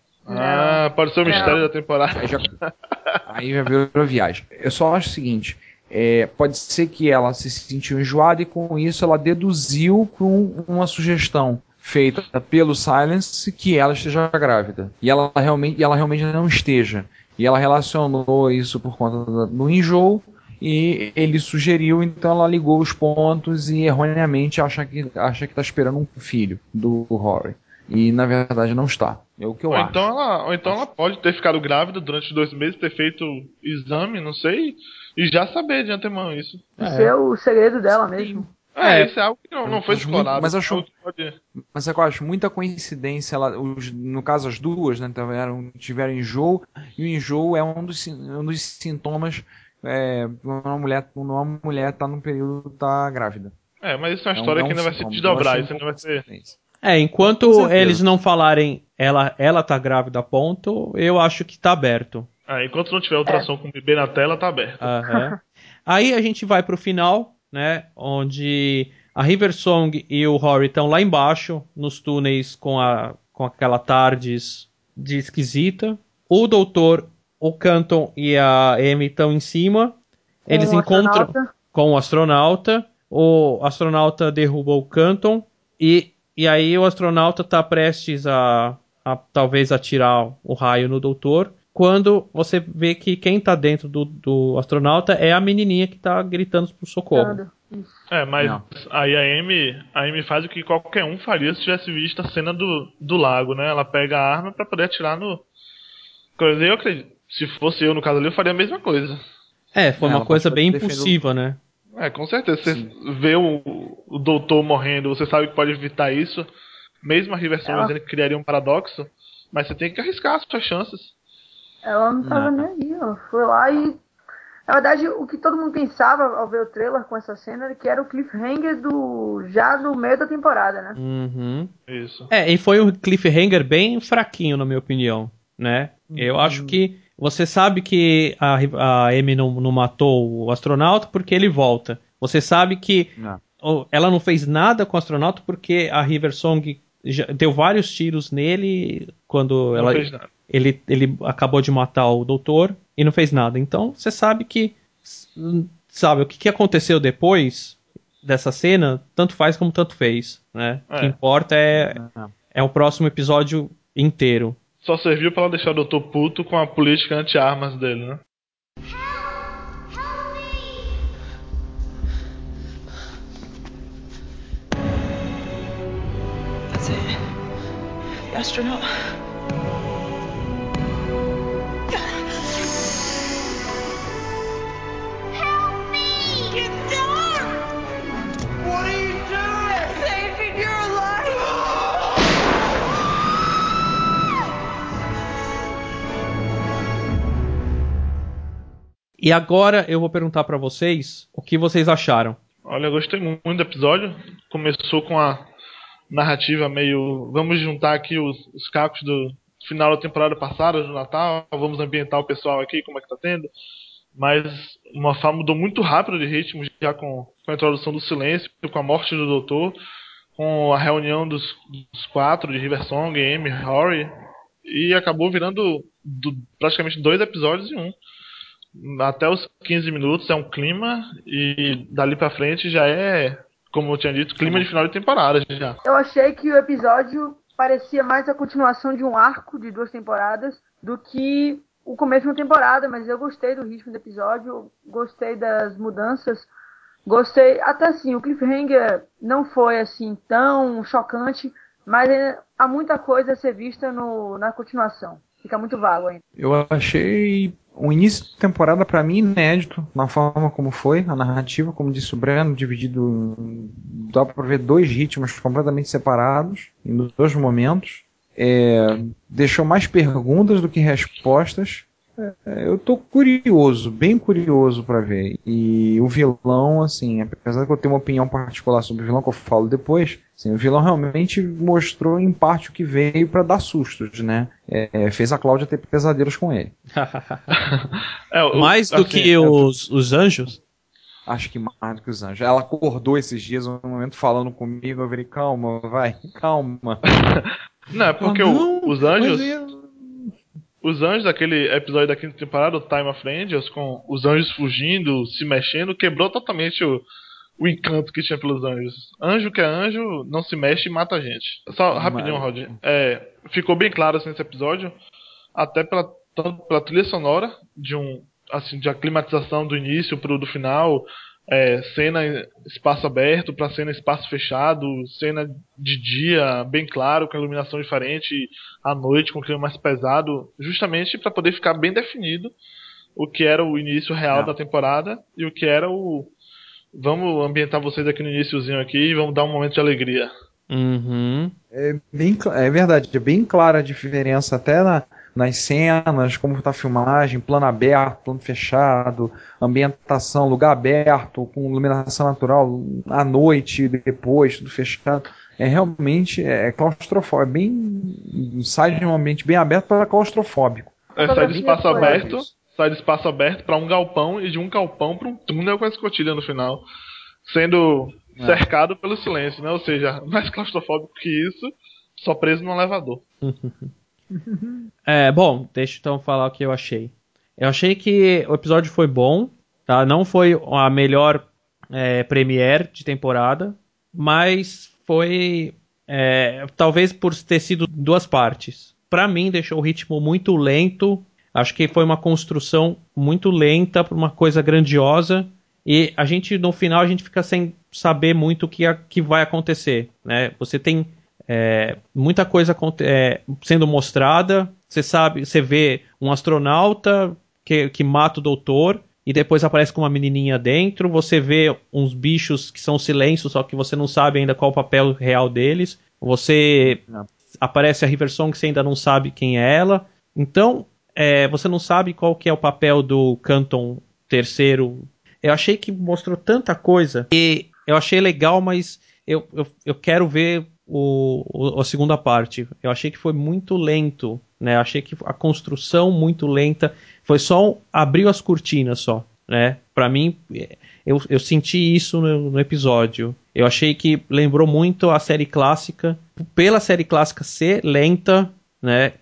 Ah, pode ser o mistério Não. da temporada. Aí já, aí já virou viagem. Eu só acho o seguinte: é, pode ser que ela se sentiu enjoada e com isso ela deduziu para um, uma sugestão feita pelo Silence que ela esteja grávida. E ela realmente, e ela realmente não esteja. E ela relacionou isso por conta do, do enjoo. E ele sugeriu, então ela ligou os pontos e erroneamente acha que acha que está esperando um filho do Rory. E na verdade não está. É o que eu Ou acho. então, ela, ou então ela pode ter ficado grávida durante os dois meses, ter feito o exame, não sei, e já saber de antemão isso. Isso é o segredo dela mesmo. É, É. isso é algo que não, não foi Acho muito- explorado. mas é acho- algo que pode- Mas é que eu acho muita coincidência. Ela, os- no caso, as duas né, tiveram, tiveram enjoo, e o enjoo é um dos, sin- um dos sintomas é, quando uma mulher quando uma mulher está num período tá grávida. É, mas isso é uma É um- história é um que ainda vai se sintoma. Eu desdobrar, acho isso ainda uma vai ser... coincidência. É, Com enquanto certeza. eles não falarem ela, ela tá grávida, ponto, eu acho que tá aberto. Ah, enquanto não tiver ultrassom com o bebê na tela, tá aberto. Aham. Aí a gente vai pro final, né? Onde a River Song e o Rory estão lá embaixo, nos túneis com, a, com aquela TARDIS de esquisita. O doutor, o Canton e a Amy estão em cima. Eles Com o encontram astronauta. com o astronauta. O astronauta derruba o Canton. E, e aí o astronauta tá prestes a, a talvez atirar o raio no doutor. Quando você vê que quem tá dentro do, do astronauta é a menininha que tá gritando por socorro. Dando. Isso. É, mas Não. aí a Amy, a Amy faz o que qualquer um faria se tivesse visto a cena do, do lago, né? Ela pega a arma pra poder atirar no... Coisa, eu acredito. Se fosse eu no caso ali, eu faria a mesma coisa. É, foi É, uma ela coisa pode bem defender o- impulsiva, né? É, com certeza. Você vê o, o doutor morrendo, você sabe que pode evitar isso. Mesmo a Riversão Ela- dizendo que criaria um paradoxo. Mas você tem que arriscar as suas chances. Ela não tava Não. nem aí, ela foi lá e... Na verdade, o que todo mundo pensava ao ver o trailer com essa cena era que era o cliffhanger do... já no meio da temporada, né? Uhum. Isso. É, e foi um cliffhanger bem fraquinho, na minha opinião, né? Eu acho que você sabe que a, a Amy não, não matou o astronauta porque ele volta. Você sabe que Não. o- ela não fez nada com o astronauta porque a River Song já deu vários tiros nele quando Não ela, fez nada. ele, ele acabou de matar o doutor e não fez nada. Então você sabe que s- sabe o que, que aconteceu depois dessa cena, tanto faz como tanto fez, né? O que É. importa é, Não. é o próximo episódio inteiro. Só serviu pra ela deixar o doutor puto com a política anti-armas dele, né? That's it. The astronaut. Help me! Get down! What are you doing? Saving your life! E agora eu vou perguntar pra vocês o que vocês acharam. Olha, eu gostei muito do episódio. Começou com a narrativa meio... Vamos juntar aqui os, os cacos do final da temporada passada, do Natal, vamos ambientar o pessoal aqui, como é que tá tendo. Mas o Moffat mudou muito rápido de ritmo, já com, com a introdução do silêncio, com a morte do doutor, com a reunião dos, dos quatro, de Riversong, Amy, Rory, e acabou virando do, praticamente dois episódios em um. Até os quinze minutos é um clima, e dali pra frente já é, como eu tinha dito, clima de final de temporada já. Eu achei que o episódio parecia mais a continuação de um arco de duas temporadas do que o começo de uma temporada, mas eu gostei do ritmo do episódio, gostei das mudanças, gostei, até assim, o cliffhanger não foi assim tão chocante, mas há muita coisa a ser vista no, na continuação. Fica muito vago ainda. Eu achei o início de temporada, pra mim, inédito, na forma como foi, a narrativa, como disse o Breno, dividido, dá pra ver dois ritmos completamente separados, em dois momentos. É, deixou mais perguntas do que respostas. É, eu tô curioso, bem curioso pra ver. E o vilão, assim, apesar de eu ter uma opinião particular sobre o vilão que eu falo depois, assim, o vilão realmente mostrou em parte o que veio pra dar sustos, né? É, fez a Cláudia ter pesadelos com ele. é, o, mais do assim, que os, é, os anjos? Acho que mais do que os anjos. Ela acordou esses dias, um momento falando comigo, eu falei, calma, vai, calma. Não, é porque ah, não, o, os anjos. Eu... Os anjos, aquele episódio da quinta temporada, o Time of Angels, com os anjos fugindo, se mexendo, quebrou totalmente o, o encanto que tinha pelos anjos. Anjo que é anjo, não se mexe e mata a gente. Só rapidinho, Rod. É, ficou bem claro assim, nesse episódio, até pela, pela trilha sonora, de um assim, de aclimatização do início pro do final. É, cena espaço aberto para cena espaço fechado, cena de dia bem claro com iluminação diferente, à noite com clima mais pesado, justamente para poder ficar bem definido o que era o início real é. da temporada e o que era o vamos ambientar vocês aqui no iniciozinho aqui e vamos dar um momento de alegria. Uhum. É, bem, é verdade, é bem clara a diferença até na nas cenas, como está a filmagem, plano aberto, plano fechado, ambientação, lugar aberto, com iluminação natural, à noite, depois, tudo fechado. É realmente é claustrofóbico, é bem. Sai de um ambiente bem aberto para claustrofóbico. É, sai de espaço aberto, sai de espaço aberto para um galpão e de um galpão para um túnel com a escotilha no final, sendo é. cercado pelo silêncio, né? Ou seja, mais claustrofóbico que isso, só preso num elevador. É, bom, deixa eu então falar o que eu achei. Eu achei que o episódio foi bom, tá? Não foi a melhor é, premiere de temporada, mas foi é, talvez por ter sido duas partes. Pra mim deixou o ritmo muito lento. Acho que foi uma construção muito lenta para uma coisa grandiosa. E a gente no final a gente fica sem saber muito o que, a, que vai acontecer, né? Você tem É, muita coisa é, sendo mostrada. Você sabe, você vê um astronauta que, que mata o doutor e depois aparece com uma menininha dentro. Você vê uns bichos que são silêncios, só que você não sabe ainda qual o papel real deles. Você não. Aparece a Riversong que você ainda não sabe quem é ela. Então é, você não sabe qual que é o papel do Canton terceiro. Eu achei que mostrou tanta coisa e eu achei legal, mas eu, eu, eu quero ver O, o, a segunda parte. Eu achei que foi muito lento, né? Eu achei que a construção muito lenta. Foi só abriu as cortinas só, né? Pra mim, eu, eu senti isso no, no episódio. Eu achei que lembrou muito a série clássica. Pela série clássica ser lenta, né?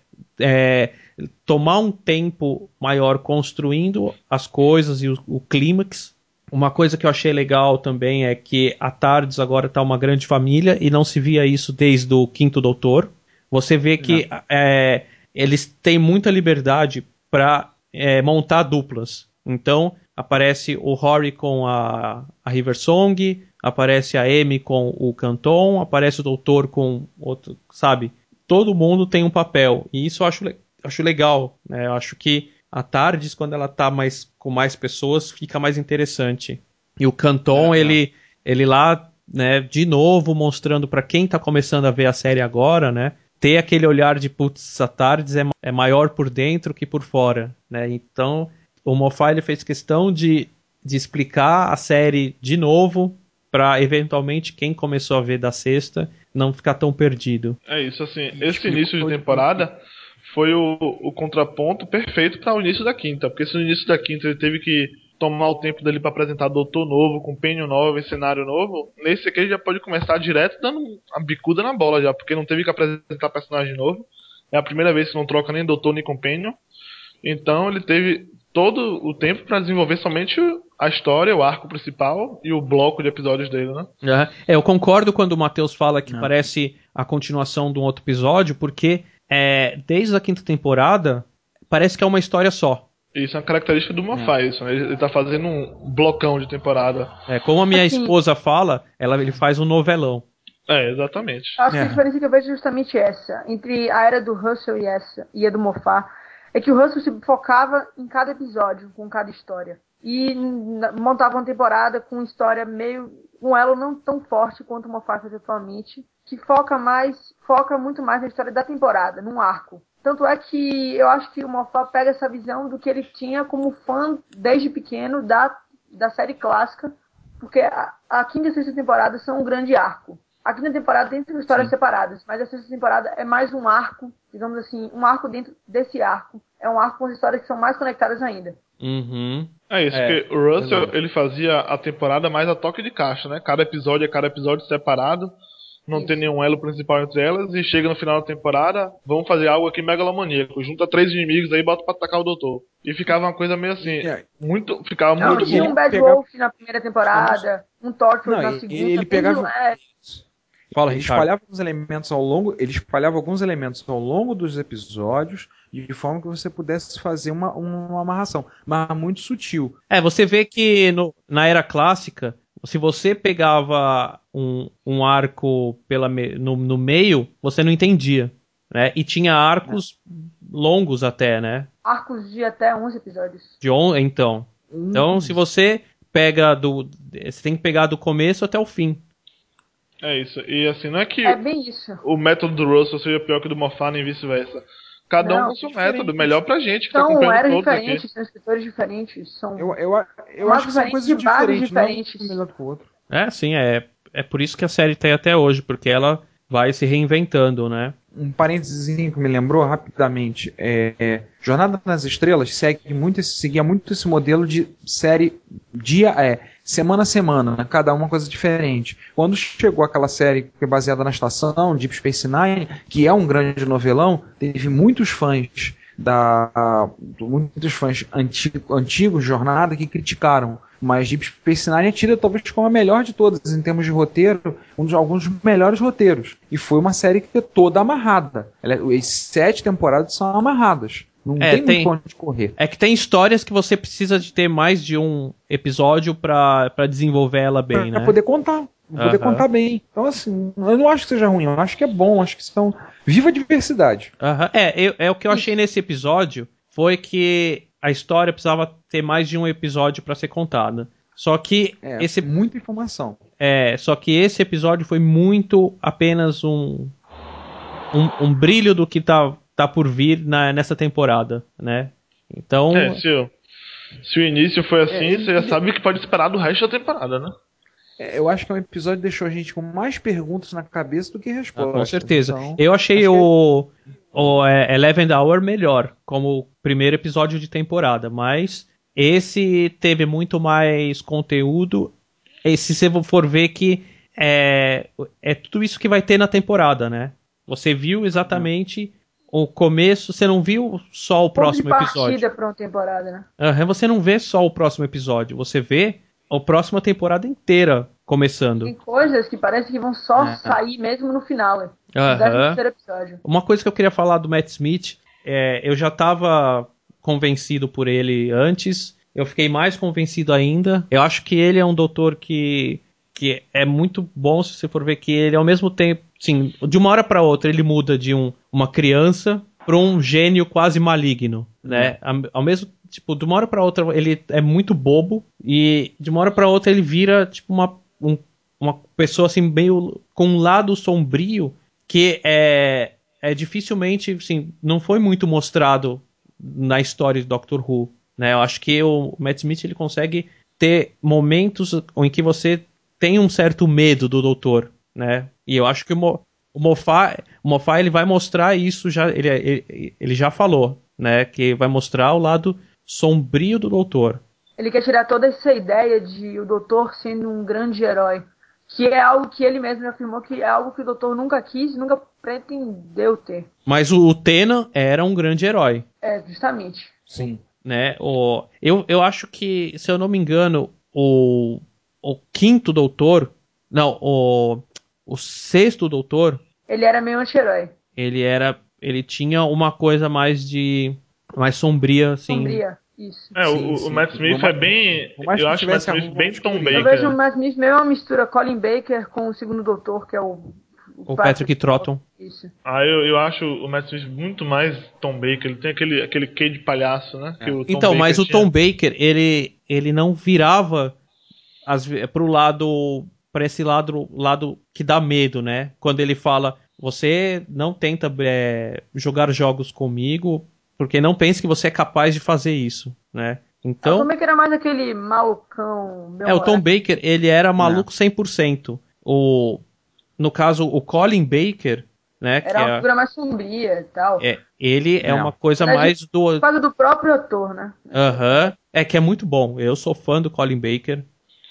É, tomar um tempo maior construindo as coisas e o, o clímax. Uma coisa que eu achei legal também é que a TARDIS agora está uma grande família e não se via isso desde o Quinto Doutor. Você vê que é, eles têm muita liberdade para é, montar duplas. Então aparece o Rory com a, a Riversong, aparece a Amy com o Canton, aparece o Doutor com outro, sabe? Todo mundo tem um papel e isso eu acho, acho legal, né? Eu acho que a TARDIS, quando ela tá mais, com mais pessoas, fica mais interessante. E o Canton, é, ele, ele lá, né, de novo, mostrando pra quem tá começando a ver a série agora, né, ter aquele olhar de, putz, a TARDIS é, é maior por dentro que por fora, né. Então, o Moffat, ele fez questão de, de explicar a série de novo pra, eventualmente, quem começou a ver da sexta não ficar tão perdido. É isso, assim, esse início de temporada foi o, o contraponto perfeito para o início da quinta. Porque se no início da quinta ele teve que tomar o tempo dele para apresentar Doutor novo, Companion novo e cenário novo, nesse aqui ele já pode começar direto dando a bicuda na bola já, porque não teve que apresentar personagem novo. É a primeira vez que não troca nem Doutor nem Companion. Então ele teve todo o tempo para desenvolver somente a história, o arco principal e o bloco de episódios dele, né? É, eu concordo quando o Matheus fala que não. parece a continuação de um outro episódio, porque é, desde a quinta temporada parece que é uma história só. Isso é uma característica do Moffat, é. isso, né? Ele, ele tá fazendo um blocão de temporada. É, como a minha assim, esposa fala, ela, ele faz um novelão. É, exatamente. Acho que é. a diferença que eu vejo é justamente essa, entre a era do Russell e essa, e a do Moffat, é que o Russell se focava em cada episódio, com cada história. E montava uma temporada com uma história meio, um elo não tão forte quanto o Moffat faz atualmente, que foca mais, foca muito mais na história da temporada, num arco. Tanto é que eu acho que o Moffat pega essa visão do que ele tinha como fã desde pequeno da, da série clássica, porque a, a quinta e a sexta temporada são um grande arco. A quinta temporada tem histórias Sim. separadas, mas a sexta temporada é mais um arco, digamos assim, um arco dentro desse arco. É um arco com as histórias que são mais conectadas ainda. Uhum. É isso, é, porque o Russell, ele fazia a temporada mais a toque de caixa, né? Cada episódio é cada episódio separado, não isso. tem nenhum elo principal entre elas, e chega no final da temporada, vamos fazer algo aqui megalomaníaco, junta três inimigos aí e bota pra atacar o doutor. E ficava uma coisa meio assim, é. muito, ficava não, muito tinha bom. um Bad pegava... Wolf na primeira temporada, um Torchwood na segunda, ele pegava... Fala, ele espalhava alguns elementos ao longo, ele espalhava alguns elementos ao longo dos episódios de forma que você pudesse fazer uma, uma amarração, mas muito sutil. É, você vê que no, na era clássica, se você pegava um, um arco pela me, no, no meio, você não entendia, né? E tinha arcos é. longos até, né? Arcos de até onze episódios. De on, então. Hum. Então, se você pega do, você tem que pegar do começo até o fim. É isso, e assim, não é que é bem isso. o método do Russell seja pior que o do Moffat nem vice-versa. Cada não, um com seu método, melhor pra gente que são tá acompanhando eras todos diferentes, aqui. São escritores diferentes, são... Eu, eu, eu acho que são coisas diferentes, diferentes. Não é um melhor que o outro. É, sim, é, é por isso que a série tem até hoje, porque ela vai se reinventando, né? Um parênteses que me lembrou rapidamente, é, é, Jornada nas Estrelas segue muito esse, seguia muito esse modelo de série dia, é, semana a semana, cada uma coisa diferente. Quando chegou aquela série que é baseada na estação, Deep Space Nine, que é um grande novelão, teve muitos fãs da, muitos fãs antigo, antigos de Jornada que criticaram, mas Deep Space Nine é tida talvez como a melhor de todas em termos de roteiro, um dos alguns dos melhores roteiros, e foi uma série que é toda amarrada. Ela, as sete temporadas são amarradas. Não é, tem, tem muito onde correr. É que tem histórias que você precisa de ter mais de um episódio pra, pra desenvolver ela bem, pra, né? Pra poder contar. Pra poder uh-huh. contar bem. Então, assim, eu não acho que seja ruim, eu acho que é bom, acho que são... Viva a diversidade. Uh-huh. É, eu, é o que eu achei nesse episódio, foi que a história precisava ter mais de um episódio pra ser contada. Só que é, esse... muita informação. É, só que esse episódio foi muito apenas um... Um, um brilho do que tá... tá por vir na, nessa temporada, né? Então... É, se o, se o início foi assim, é, você já sabe o que pode esperar do resto da temporada, né? É, eu acho que é um episódio que deixou a gente com mais perguntas na cabeça do que respostas. Ah, com certeza. Então, eu achei o, que... o é, Eleventh Hour melhor, como primeiro episódio de temporada, mas esse teve muito mais conteúdo. E se você for ver que é, é tudo isso que vai ter na temporada, né? Você viu exatamente... O começo, você não viu só o próximo de episódio. partida pra uma temporada, né? Uhum, você não vê só o próximo episódio, você vê a próxima temporada inteira começando. Tem coisas que parece que vão só uhum. sair mesmo no final, né? Uhum. No décimo terceiro episódio. Uma coisa que eu queria falar do Matt Smith, é, eu já estava convencido por ele antes, eu fiquei mais convencido ainda. Eu acho que ele é um doutor que, que é muito bom, se você for ver que ele ao mesmo tempo, sim, de uma hora para outra ele muda de um, uma criança para um gênio quase maligno, né? Uhum. Ao mesmo tipo, de uma hora para outra ele é muito bobo e de uma hora para outra ele vira tipo uma, um, uma pessoa assim meio com um lado sombrio que é, é dificilmente, assim, não foi muito mostrado na história de Doctor Who, né? Eu acho que o Matt Smith ele consegue ter momentos em que você tem um certo medo do doutor, né? E eu acho que o, o Moffat, o Moffat ele vai mostrar isso, já, ele, ele, ele já falou, né? Que vai mostrar o lado sombrio do Doutor. Ele quer tirar toda essa ideia de o Doutor sendo um grande herói. Que é algo que ele mesmo afirmou que é algo que o Doutor nunca quis, nunca pretendeu ter. Mas o, o Tennant era um grande herói. É, justamente. Sim. Né? O, eu, eu acho que, se eu não me engano, o, o quinto Doutor, não, o, o sexto Doutor, ele era meio anti-herói. Ele era, ele tinha uma coisa mais de, mais sombria, assim. Sombria, isso. É, Sim, o, sim. o Matt Smith Por mais- é bem, por mais eu que acho o Matt tivesse Smith algum- bem Tom Eu Baker. vejo o Matt Smith meio uma mistura Colin Baker com o segundo Doutor, que é o... O Patrick Troughton. Isso. Ah, eu, eu acho o Matt Smith muito mais Tom Baker. Ele tem aquele, aquele quê de palhaço, né? Que o Tom Então, Baker mas o tinha. Tom Baker, ele, ele não virava as, pro lado, para esse lado, lado que dá medo, né? Quando ele fala, você não tenta é, jogar jogos comigo, porque não pense que você é capaz de fazer isso, né? Então, o Tom Baker era mais aquele malucão... é, o Tom Baker, ele era maluco cem por cento. O, no caso, o Colin Baker, né? Era que uma é, figura mais sombria e tal. é, ele é Não. uma coisa Era mais do... Por causa do próprio ator, né? Aham. É que é muito bom. Eu sou fã do Colin Baker.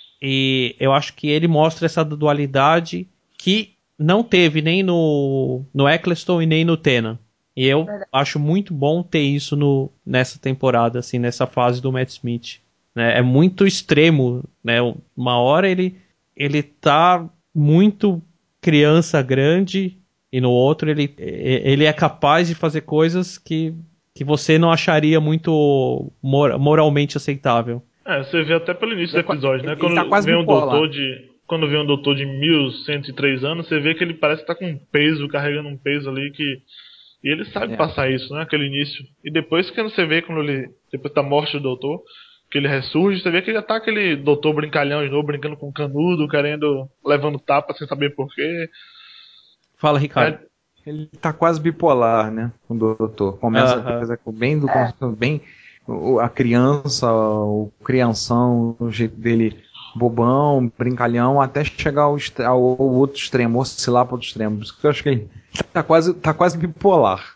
E eu acho que ele mostra essa dualidade que não teve nem no, no Eccleston e nem no Tennant. E eu Verdade. acho muito bom ter isso no, nessa temporada, assim, nessa fase do Matt Smith. Né? É muito extremo, né? Uma hora ele, ele tá muito criança grande e no outro ele, ele é capaz de fazer coisas que, que você não acharia muito mor- moralmente aceitável. É, você vê até pelo início do Ele tá- episódio, né? ele Quando tá quase vem um bipolar. doutor de. Quando vem um doutor de mil cento e três anos, você vê que ele parece que tá com um peso, carregando um peso ali que. E ele sabe É. passar isso, né? Aquele início. E depois que você vê quando ele. Depois da morte do doutor, que ele ressurge, você vê que já tá aquele doutor brincalhão de novo, brincando com canudo, querendo. Levando tapa sem saber porquê. Fala, Ricardo. É, Ele tá quase bipolar, né? Com o doutor. Começa Aham. coisa com bem do bem o- a criança, o crianção, o jeito dele bobão, brincalhão, até chegar ao, extre- ao, ao outro extremo, oscilar para outro extremo. Por isso que eu acho que ele tá quase, tá quase bipolar.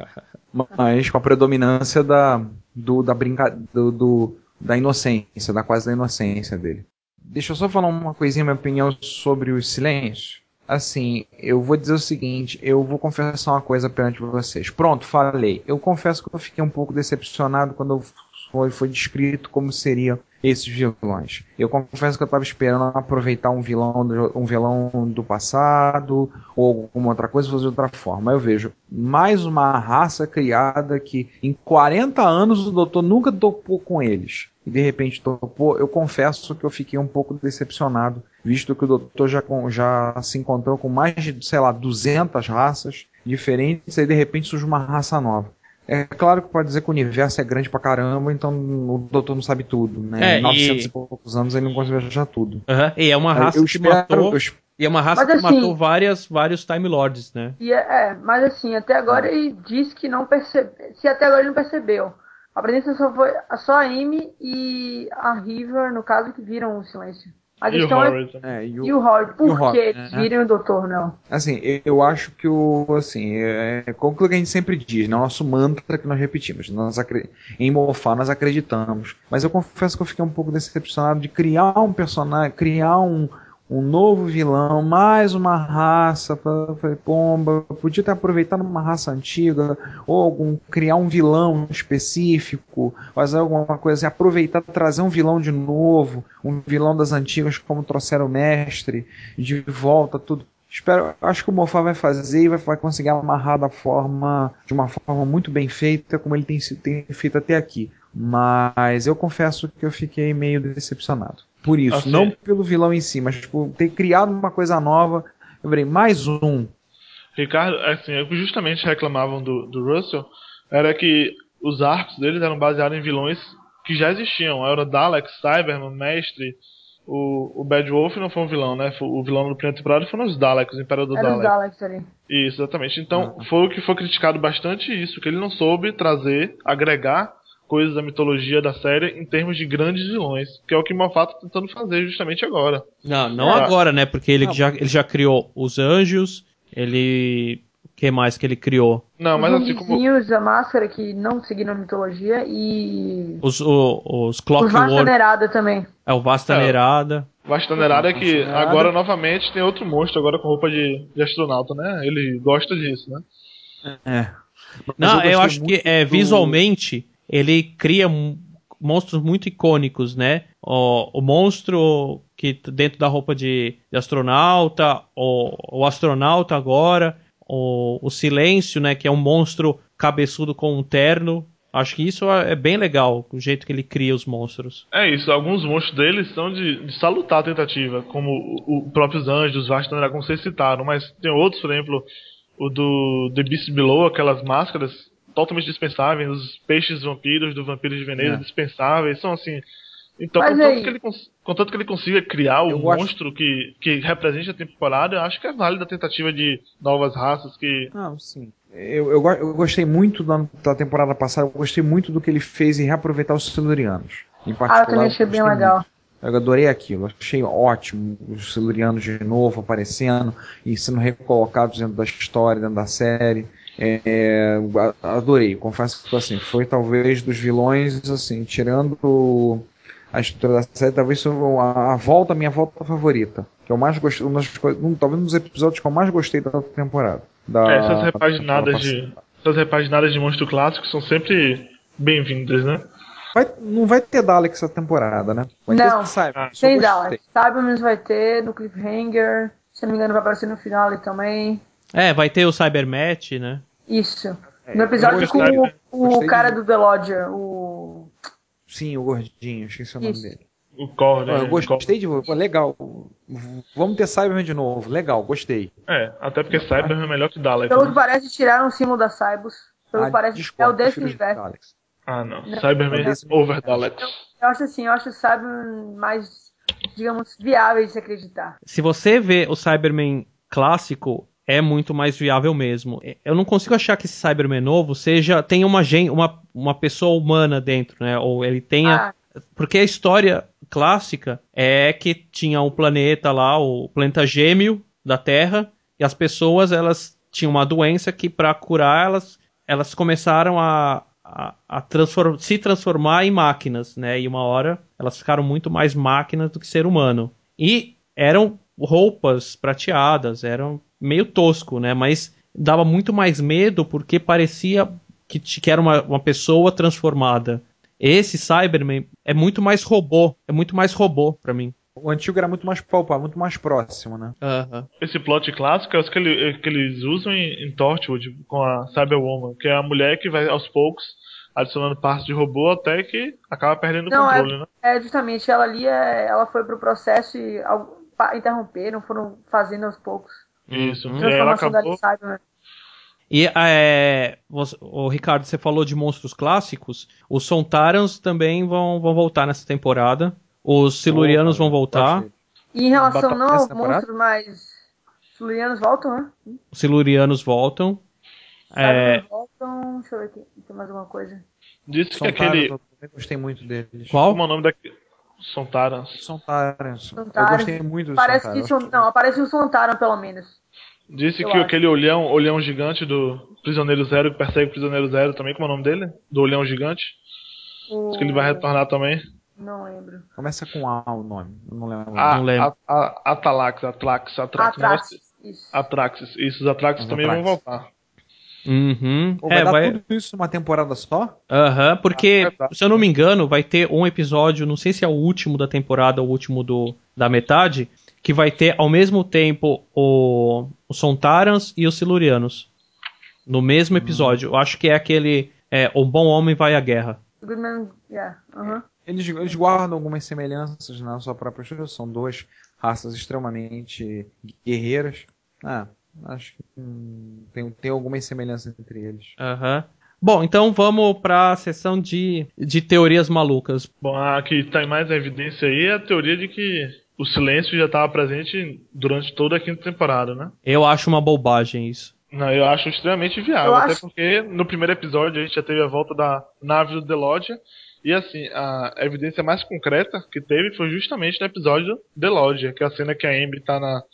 Mas com a predominância da, do, da, brinca, do, do, da inocência, da quase da inocência dele. Deixa eu só falar uma coisinha, minha opinião sobre os silêncios. Assim, eu vou dizer o seguinte, eu vou confessar uma coisa perante vocês. Pronto, falei. Eu confesso que eu fiquei um pouco decepcionado quando foi, foi descrito como seriam esses vilões. Eu confesso que eu estava esperando aproveitar um vilão, do, um vilão do passado ou alguma outra coisa e fazer de outra forma. Eu vejo mais uma raça criada que em quarenta anos o doutor nunca topou com eles. E de repente topou. Eu confesso que eu fiquei um pouco decepcionado, visto que o doutor já, já se encontrou com mais de, sei lá, duzentas raças diferentes e de repente surge uma raça nova. É claro que pode dizer que o universo é grande pra caramba, então o doutor não sabe tudo, né? É, Em novecentos e- e poucos anos ele não conseguiu achar tudo. Aham. E é uma raça eu que espero, matou. eu es- E é uma raça Mas que assim- matou várias, vários Time Lords, né? E é, é, mas assim, até agora ele diz que não percebeu. Se até agora ele não percebeu. A presença só foi só a Amy e a River, no caso, que viram o silêncio. A e o questão é. Horror também. é, e o- E o Howard, por e o Howard, que eles né? viram o doutor, não? Assim, eu- eu acho que o, assim, é, é como que a gente sempre diz, né? Nosso mantra que nós repetimos, nós acre- em Moffat nós acreditamos, mas eu confesso que eu fiquei um pouco decepcionado de criar um personagem, criar um, um novo vilão, mais uma raça, fa- falei, pomba, podia ter aproveitado uma raça antiga, ou algum, criar um vilão específico, fazer alguma coisa assim, aproveitar, trazer um vilão de novo, um vilão das antigas, como trouxeram o mestre, de volta, tudo. Espero, acho que o Moffat vai fazer e vai, vai conseguir amarrar da forma, de uma forma muito bem feita, como ele tem, se- tem feito até aqui. Mas eu confesso que eu fiquei meio decepcionado. Por isso, Assim- não pelo vilão em si, mas por ter criado uma coisa nova. Eu falei, mais um. Ricardo, assim, o que justamente reclamavam do, do Russell era que os arcos deles eram baseados em vilões que já existiam. Era o Dalek, Cyberman, Mestre. O, o Bad Wolf não foi um vilão, né? Foi- O vilão do primeiro temporada foram os Daleks, o Imperador Era os Dalek. Daleks ali. Isso, exatamente. Então, foi o que foi criticado bastante isso, que ele não soube trazer, agregar coisas da mitologia da série em termos de grandes vilões, que é o que o Moffat tá tentando fazer justamente agora. Não, não É. agora, né? Porque ele, Não. já, ele já criou os anjos, Ele... O que mais que ele criou? Não, mas os assim como... zumbizinhos, a máscara que não seguiram a mitologia e... Os, o, os Os Clockwork... Vastanerada também. É, o Vastanerada. Vastanerada é que Vastanerada. agora novamente tem outro monstro agora com roupa de, de astronauta, né? Ele gosta disso, né? É. Mas Não, eu, gostei acho que muito é, do- visualmente ele cria m- monstros muito icônicos, né? O, o monstro que t- dentro da roupa de, de astronauta, o, o astronauta agora, o, o silêncio, né? Que é um monstro cabeçudo com um terno. Acho que isso é é bem legal, o jeito que ele cria os monstros. É isso, alguns monstros deles são de, de salutar a tentativa, como o, o próprios anjos, os Vastanerar, como vocês citaram, mas tem outros, por exemplo, o do The Beast Below, aquelas máscaras totalmente dispensáveis, os peixes vampiros do Vampiro de Veneza É. dispensáveis, são assim. Então, Mas contanto aí- que, ele, cons- contanto que ele consiga criar o Eu gosto- monstro que, que represente a temporada, eu acho que é válida a tentativa de novas raças que. Não, sim. Eu, eu, go- eu gostei muito da, da temporada passada, eu gostei muito do que ele fez em reaproveitar os Silurianos. Em particular, Ah, eu também achei bem gostei legal. muito. Eu adorei aquilo, achei ótimo os Silurianos de novo aparecendo e sendo recolocados dentro da história, dentro da série. É, a- adorei, confesso que assim, foi talvez dos vilões, assim, tirando o- a estrutura da série, talvez a, a volta, a minha volta favorita. Que eu mais gostei, uma das coisas- um, talvez um dos episódios que eu mais gostei da temporada. Da, É, essas da repaginadas temporada de. Essas repaginadas de monstro clássico são sempre bem-vindas, né? Vai, não vai ter Dalek essa temporada, né? Vai Não, ter Cyber, só Tem gostei. Dalek. Cybermen vai ter no Cliffhanger. Se não me engano, vai aparecer no final ali também. É, vai ter o Cybermatch, né? Isso. É, No episódio eu com gostei, o, né? o Gostei cara de- do The Lodger, o. Sim, o gordinho, esqueci o nome Isso. dele. O Core, Ó, né? eu gostei de. Pô, legal. V- Vamos ter Cyberman de novo. Legal, gostei. É, até porque Cyberman é melhor que Dalek. Pelo que Né? parece, tiraram o símbolo da Cybus. Pelo Ah, que parece, é discordo, o desse prefiro os universo. Daleks. Ah, não. Não, Cyberman não. over Daleks. Eu acho assim, eu acho o Cyberman mais, digamos, viável de se acreditar. Se você vê o Cyberman clássico, é muito mais viável mesmo. Eu não consigo achar que esse Cyberman novo seja tenha uma gen, uma, uma pessoa humana dentro, né? Ou ele tenha, Ah, porque a história clássica é que tinha um planeta lá, o planeta gêmeo da Terra, e as pessoas elas tinham uma doença que para curar elas elas começaram a a, a transform, se transformar em máquinas, né? E uma hora elas ficaram muito mais máquinas do que ser humano. E eram roupas prateadas, eram meio tosco, né? Mas dava muito mais medo porque parecia que, que era uma, uma pessoa transformada. Esse Cyberman é muito mais robô, é muito mais robô pra mim. O antigo era muito mais palpável, muito mais próximo, né? Aham. Esse plot clássico é o que, ele- que eles usam em, em Torchwood com a Cyberwoman, que é a mulher que vai aos poucos adicionando partes de robô até que acaba perdendo o não, controle, é, né? é justamente, ela ali, é, ela foi pro processo e al- pa- interromperam, foram fazendo aos poucos. Isso. Uhum. E aí ela Transformação da acabou. Cyberman. E, é, você- o Ricardo, você falou de monstros clássicos. Os Sontarans também vão, vão voltar nessa temporada. Os Silurianos Opa, vão voltar. gostei. E em relação Batata não nessa aos temporada? monstros, mas Silurianos voltam, né? Os Silurianos voltam. É, Cybermen voltam. Deixa eu ver aqui. Tem mais alguma coisa. Disse que São aquele. Tarans, eu também gostei muito deles. qual? Como é o nome daquele? São Tarans. São Tarans. Eu Sontaran. gostei muito do Parece Sontaran. que são, não, aparece um Sontaran pelo menos. Disse Eu que acho. aquele olhão, olhão gigante do Prisioneiro Zero, que persegue o Prisioneiro Zero também, como é o nome dele? Do olhão gigante. O... Diz que ele vai retornar também. Não lembro. Começa com A o nome. Eu não lembro. A, Não lembro. a, a, Atalax, Atlax, Atrax. Atrax. Isso. Atraxis. Isso, os Atraxis Os também vão Atraxes. voltar. Uhum. Pô, vai É, dar vai. tudo isso numa temporada só? Aham, porque, Ah, é, tá. se eu não me engano, vai ter um episódio, não sei se é o último da temporada ou o último do, da metade, que vai ter ao mesmo tempo o, os Sontarans e os Silurianos. No mesmo episódio. Eu acho que é aquele é, O Bom Homem Vai à Guerra. Goodman, yeah. Aham. Eles, eles guardam algumas semelhanças na sua própria história. São duas raças extremamente guerreiras. Ah, acho que hum, tem, tem algumas semelhanças entre eles. Aham. Bom, então vamos para a sessão de, de teorias malucas. Bom, a que está em mais evidência aí é a teoria de que o silêncio já estava presente durante toda a quinta temporada, né? Eu acho uma bobagem isso. Não, eu acho extremamente viável, Eu até acho- porque no primeiro episódio a gente já teve a volta da nave do The Lodge, e assim, a evidência mais concreta que teve foi justamente no episódio The Lodge, que é a cena que a Amy tá na,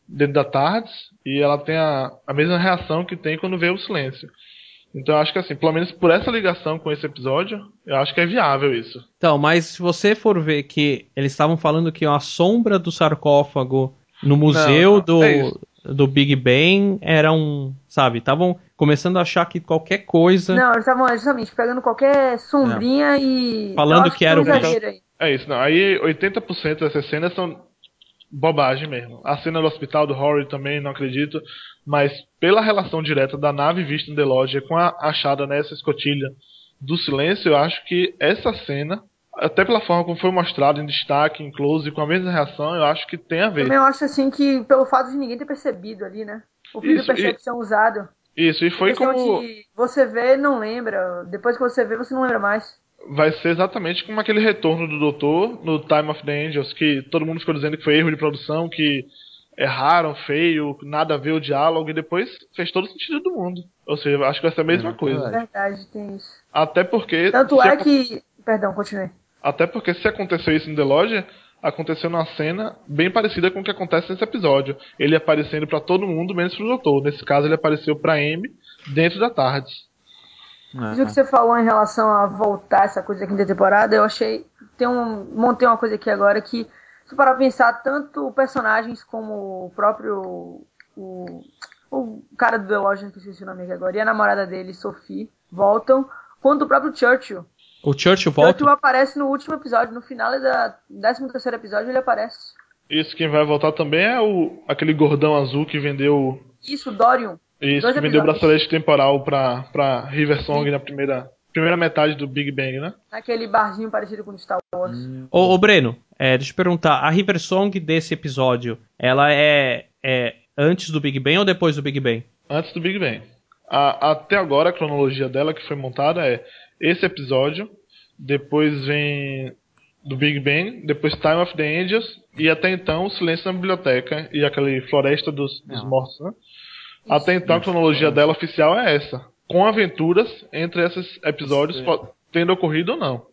dentro da TARDIS e ela tem a, a mesma reação que tem quando vê o silêncio. Então eu acho que assim, pelo menos por essa ligação com esse episódio, eu acho que é viável isso. Então, mas se você for ver que eles estavam falando que a sombra do sarcófago no museu Não, não, do, é isso. do Big Ben era um, sabe, estavam começando a achar que qualquer coisa... Não, eles estavam justamente pegando qualquer sombrinha e... Falando eu acho que era tem um o exagero aí. É isso, não. Aí oitenta por cento dessas cenas são bobagem mesmo. A cena do hospital do Rory também, não acredito. Mas pela relação direta da nave vista no The Lodge com a achada nessa escotilha do silêncio, eu acho que essa cena, até pela forma como foi mostrado em destaque, em close, com a mesma reação, eu acho que tem a ver. Também eu acho assim que pelo fato de ninguém ter percebido ali, né? O fio de Isso, e- percepção usado. Isso, e foi Questão como... de você vê e não lembra. Depois que você vê, você não lembra mais. Vai ser exatamente como aquele retorno do Doutor no Time of the Angels, que todo mundo ficou dizendo que foi erro de produção, que erraram, feio, nada a ver o diálogo, e depois fez todo o sentido do mundo. Ou seja, eu acho que vai ser a mesma É, coisa. Verdade, tem isso. Até porque... Tanto se é acon- que... Perdão, continue. Até porque se aconteceu isso no The Lodge, aconteceu numa cena bem parecida com o que acontece nesse episódio. Ele aparecendo pra todo mundo, menos pro Doutor. Nesse caso, ele apareceu pra Amy dentro da TARDIS. Isso que você falou em relação a voltar essa coisa da quinta temporada, eu achei... Tem um, montei uma coisa aqui agora que, se parar pra pensar, tanto personagens como o próprio... O, o cara do The Lodge, que eu esqueci o nome aqui agora, e a namorada dele, Sophie, voltam, quanto o próprio Churchill. O Churchill O volta? Churchill aparece no último episódio, no final da décimo terceiro episódio ele aparece. Isso, quem vai voltar também é o aquele gordão azul que vendeu... Isso, Dorian. Isso, Dois que vendeu o episódios. bracelete temporal pra, pra River Song na primeira, primeira metade do Big Bang, né? Naquele barzinho parecido com o Star Wars. Ô, ô Breno, é, deixa eu perguntar, a River Song desse episódio, ela é, é antes do Big Bang ou depois do Big Bang? Antes do Big Bang. A- até agora, a cronologia dela que foi montada é esse episódio, depois vem do Big Bang, depois Time of the Angels, e até então o Silêncio na Biblioteca e aquele Floresta dos, dos Não. Mortos, né? Até então a cronologia dela oficial é essa, com aventuras entre esses episódios Você- po- tendo ocorrido ou não.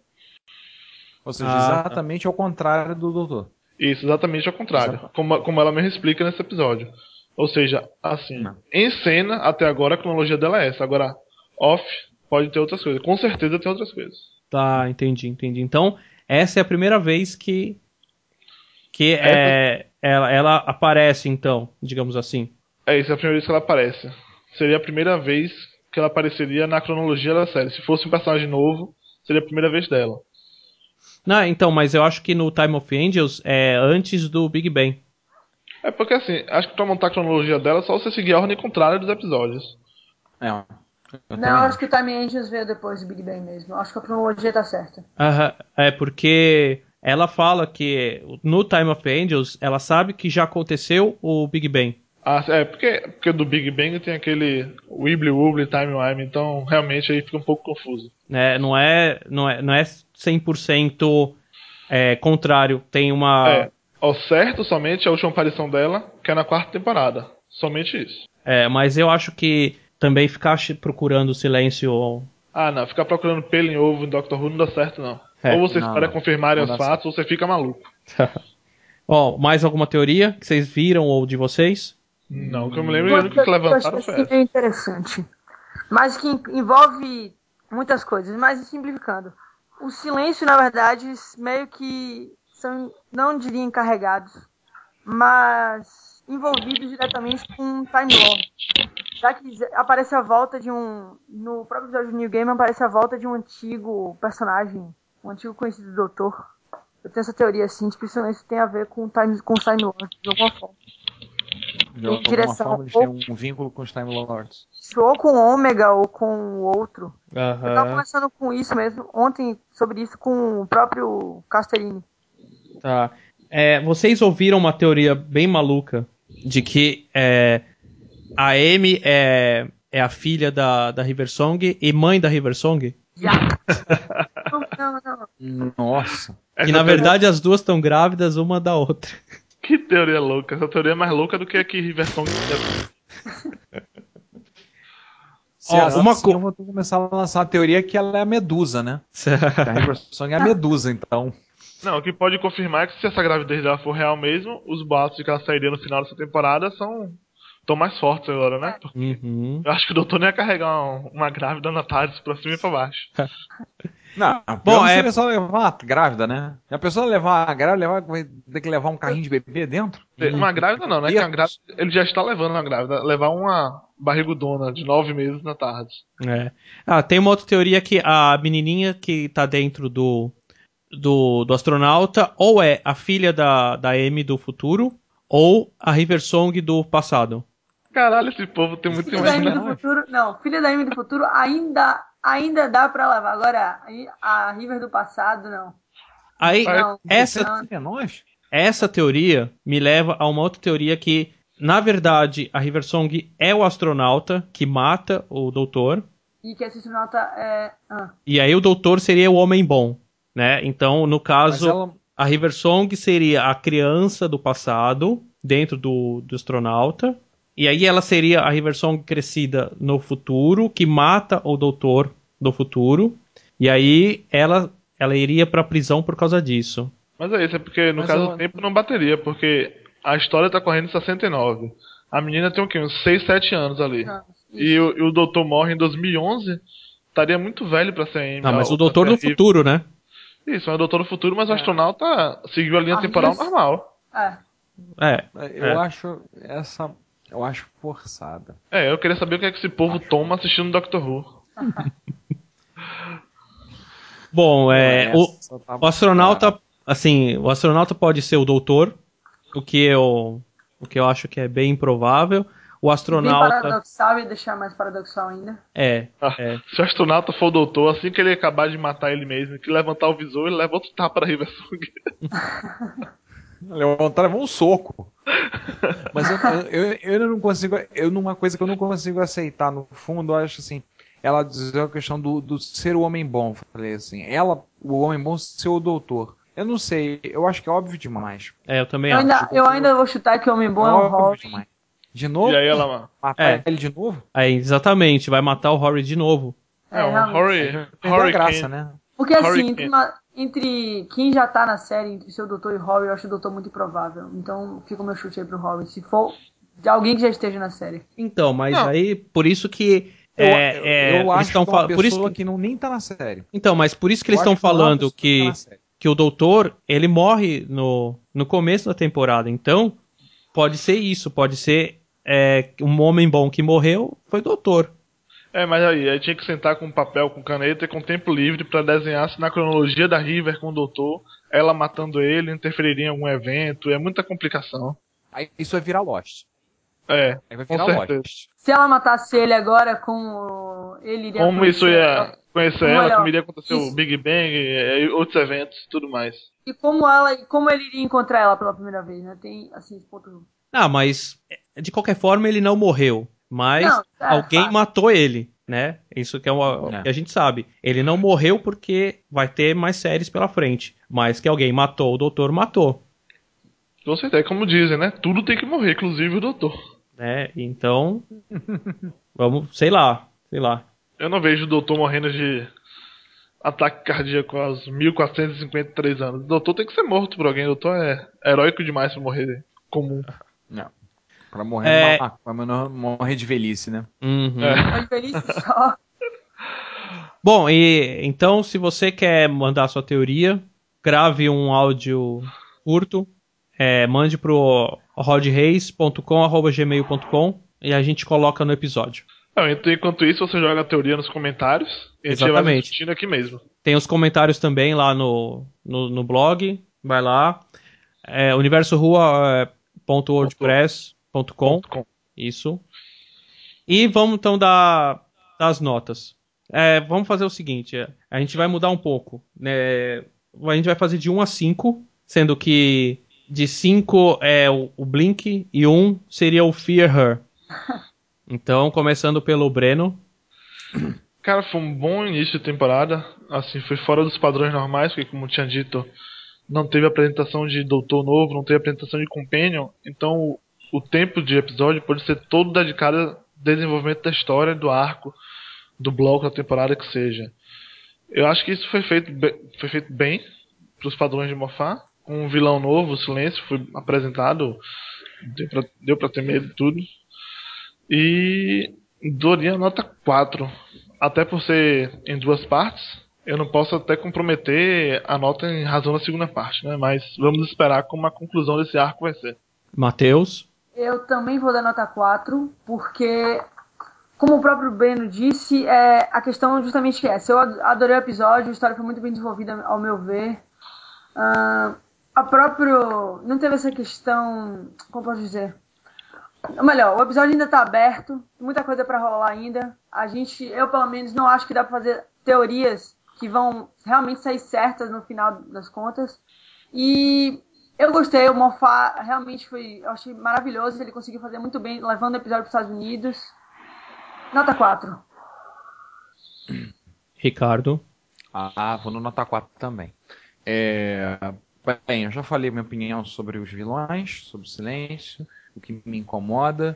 Ou seja, Ah, exatamente ao contrário do Doutor. Isso, exatamente ao contrário, Exato. como, como ela mesmo explica nesse episódio. Ou seja, assim, Não. em cena, até agora a cronologia dela é essa. Agora, off, pode ter outras coisas. Com certeza tem outras coisas. Tá, entendi, entendi. Então, essa é a primeira vez que, que é, ela, ela aparece, então, digamos assim. É isso, é a primeira vez que ela aparece. Seria a primeira vez que ela apareceria na cronologia da série. Se fosse um personagem novo, seria a primeira vez dela. Não, então, mas eu acho que no Time of Angels é antes do Big Bang. É porque assim, acho que pra montar a cronologia dela é só você seguir a ordem contrária dos episódios. É, eu Não, também acho que o Time Angels veio depois do Big Bang mesmo. Acho que a cronologia tá certa. Aham, é porque ela fala que no Time of Angels ela sabe que já aconteceu o Big Bang. Ah, é, porque, porque do Big Bang tem aquele Wibbly Wobbly Time Wime, então realmente aí fica um pouco confuso. Né? Não é, não é, não é cem por cento é, contrário. Tem uma. É, ao certo somente a última aparição dela, que é na quarta temporada. Somente isso. É, mas eu acho que também ficar ch- procurando silêncio. Ah, não, ficar procurando pelo em ovo em Doctor Who não dá certo, não. É, ou você não, espera não. confirmarem Não os dá fatos, ou você fica maluco. Ó, mais alguma teoria que vocês viram ou de vocês? Não, que eu me lembro Uma do que coisa levantaram eu achei foi assim, essa. é interessante. Mas que en- envolve muitas coisas. Mas simplificando. O silêncio, na verdade, meio que são, não diria encarregados, mas envolvidos diretamente com um Time Lord. Já que aparece a volta de um... No próprio episódio do New Game aparece a volta de um antigo personagem, um antigo conhecido do Doutor. Eu tenho essa teoria, assim, de que o silêncio tem a ver com, time, com os Time Lords, de alguma forma. De alguma direção, forma eles ou- têm um vínculo com os Time Lords. Ou com o Ômega ou com o outro. Eu tava Aham. conversando com isso mesmo, ontem, sobre isso com o próprio Castellini. Tá. É, vocês ouviram uma teoria bem maluca de que é, a Amy é, é a filha da, da River Song e mãe da River Song? Já. não, não, não. Nossa. Que Essa na teoria- verdade as duas estão grávidas uma da outra. Que teoria louca. Essa teoria é mais louca do que a que Riversong... Se Ó, é assim, uma co- eu vou ter que começar a lançar a teoria que ela é a Medusa, né? Que a River Song é a Medusa, então. Não, o que pode confirmar é que se essa gravidez dela for real mesmo, os boatos de que ela sairia no final dessa temporada são tão mais fortes agora, né? Porque Uhum. eu acho que o doutor não ia carregar uma, uma grávida na tarde pra cima e pra baixo. Não, Bom, bom, é- seria só levar uma grávida, né? A pessoa levar uma grávida, levar, vai ter que levar um carrinho de bebê dentro? Uma grávida não, né? Que uma grávida, ele já está levando uma grávida. Levar uma barrigudona de nove meses na tarde. É. Ah, tem uma outra teoria que a menininha que tá dentro do, do, do astronauta ou é a filha da, da Amy do futuro ou a River Song do passado. Caralho, esse povo tem muito Filha da Amy do imaginação. futuro, não, filha da Amy do futuro ainda, ainda dá pra levar. Agora, a River do passado, não. Aí, Não, essa, não. É nós? essa teoria me leva a uma outra teoria que, na verdade, a River Song é o astronauta que mata o doutor. E que esse astronauta é... Ah. E aí o doutor seria o homem bom, né? Então, no caso, Mas ela- a River Song seria a criança do passado dentro do, do astronauta. E aí ela seria a River Song crescida no futuro, que mata o doutor do futuro. E aí ela, ela iria pra prisão por causa disso. Mas é isso, é porque no Mas caso ela- o tempo não bateria, porque a história tá correndo em sessenta e nove. A menina tem o quê? Uns seis, sete anos ali. Não, E o, e o doutor morre em dois mil e onze. Estaria muito velho pra ser Amy. Ah, mas ou o doutor pra do ser a River. futuro, né? Isso, é o doutor do futuro, mas o É. astronauta seguiu a linha A temporal River- normal. É. É. Eu É. acho essa. Eu acho forçada. É, eu queria saber o que é que esse povo toma assistindo Doctor Who. Bom, é, o, Essa tá- o astronauta, assim, o astronauta pode ser o doutor, o que eu, o que eu acho que é bem improvável. O Bem astronauta paradoxal e deixar mais paradoxal ainda. é, Ah, é. Se o astronauta for o doutor, assim que ele acabar de matar ele mesmo, que levantar o visor, ele leva outro tapa pra River Song. Levantar levou um soco. Mas eu, eu, eu, eu não consigo. Eu numa coisa que eu não consigo aceitar, no fundo, eu acho assim. Ela diz a questão do, do ser o homem bom. Falei assim, ela, o homem bom, ser o doutor. Eu não sei, eu acho que é óbvio demais. É, eu também Eu acho. ainda, eu ainda vou chutar que o homem bom é, É o óbvio Rory. demais. De novo? E aí ela. Matar É. ele de novo? É, exatamente, vai matar o Rory de novo. É, o realmente. Rory. Perdeu a Rory graça, Kane. né? Porque assim, Hurricane. entre, uma- entre quem já tá na série, entre seu doutor e Rory, eu acho o doutor muito improvável. Então fica o meu chute aí pro Rory. Se for de alguém que já esteja na série. Então, mas Não. aí, por isso que Eu, é, eu, é, eu eles acho estão que é uma falando, por pessoa isso que, que não, nem tá na série. então, mas por isso que eles Eu estão acho que não é uma falando pessoa que tá na série. que o doutor, ele morre no, no começo da temporada. Então, pode ser isso, pode ser é, um homem bom que morreu foi o doutor. É, mas aí, aí tinha que sentar com papel, com caneta e com tempo livre pra desenhar se na cronologia da River com o doutor, ela matando ele, interferiria em algum evento, é muita complicação. Aí isso vai virar Lost. É, Aí vai com virar certeza. Lost. Se ela matasse ele agora, como ele iria Como isso conhecer ia conhecer Como ela, ela- como iria acontecer isso. o Big Bang, e outros eventos e tudo mais. E como ela, como ele iria encontrar ela pela primeira vez, né? Tem assim esse ponto. Ah, mas de qualquer forma ele não morreu, mas Não, é, alguém fato. matou ele, né? Isso que é uma, É. que a gente sabe. Ele não morreu porque vai ter mais séries pela frente, mas que alguém matou, o doutor matou, Com certeza, como dizem, né? Tudo tem que morrer, inclusive o doutor. né? Então, vamos, sei lá, sei lá. Eu não vejo o doutor morrendo de ataque cardíaco aos mil quatrocentos e cinquenta e três anos. O doutor tem que ser morto por alguém. O doutor é heróico demais pra morrer comum. Não. Pra morrer, É. numa- pra não morrer de velhice, né? Uhum. É. Mas feliz só. Bom, e então se você quer mandar sua teoria, grave um áudio curto, é, mande pro rodreis ponto com arroba gmail ponto com e a gente coloca no episódio. Não, então, enquanto isso, você joga a teoria nos comentários e a gente vai Exatamente. discutindo aqui mesmo. Tem os comentários também lá no, no, no blog, vai lá. É, universo rua ponto wordpress ponto com, Com. isso. E vamos então dar, dar as notas. É, vamos fazer o seguinte, é, a gente vai mudar um pouco, né? A gente vai fazer de um a cinco, sendo que de cinco é o, o Blink e um seria o Fear Her. Então, começando pelo Breno. Cara, foi um bom início de temporada. Assim, foi fora dos padrões normais, porque como eu tinha dito, não teve apresentação de Doutor Novo, não teve apresentação de Companion. Então, o, o tempo de episódio pode ser todo dedicado ao desenvolvimento da história, do arco, do bloco da temporada que seja. Eu acho que isso foi feito, be- foi feito bem. pros padrões de Moffat. Um vilão novo, o Silêncio, foi apresentado, deu pra, deu pra ter medo e tudo. E daria nota quatro. Até por ser em duas partes, eu não posso até comprometer a nota em razão da segunda parte, né? Mas vamos esperar como a conclusão desse arco vai ser. Matheus? Eu também vou dar nota quatro, porque, como o próprio Breno disse, é, a questão justamente é essa. Eu adorei o episódio, a história foi muito bem desenvolvida, ao meu ver. Uh, a próprio... Não teve essa questão... Como posso dizer? Ou melhor, o episódio ainda está aberto, muita coisa para rolar ainda. A gente, eu pelo menos, não acho que dá para fazer teorias que vão realmente sair certas no final das contas. E eu gostei, o Moffat realmente foi, eu achei maravilhoso, ele conseguiu fazer muito bem, levando o episódio para os Estados Unidos. Nota quatro. Ricardo? Ah, vou no nota quatro também. É, bem, eu já falei minha opinião sobre os vilões, sobre o Silêncio, o que me incomoda,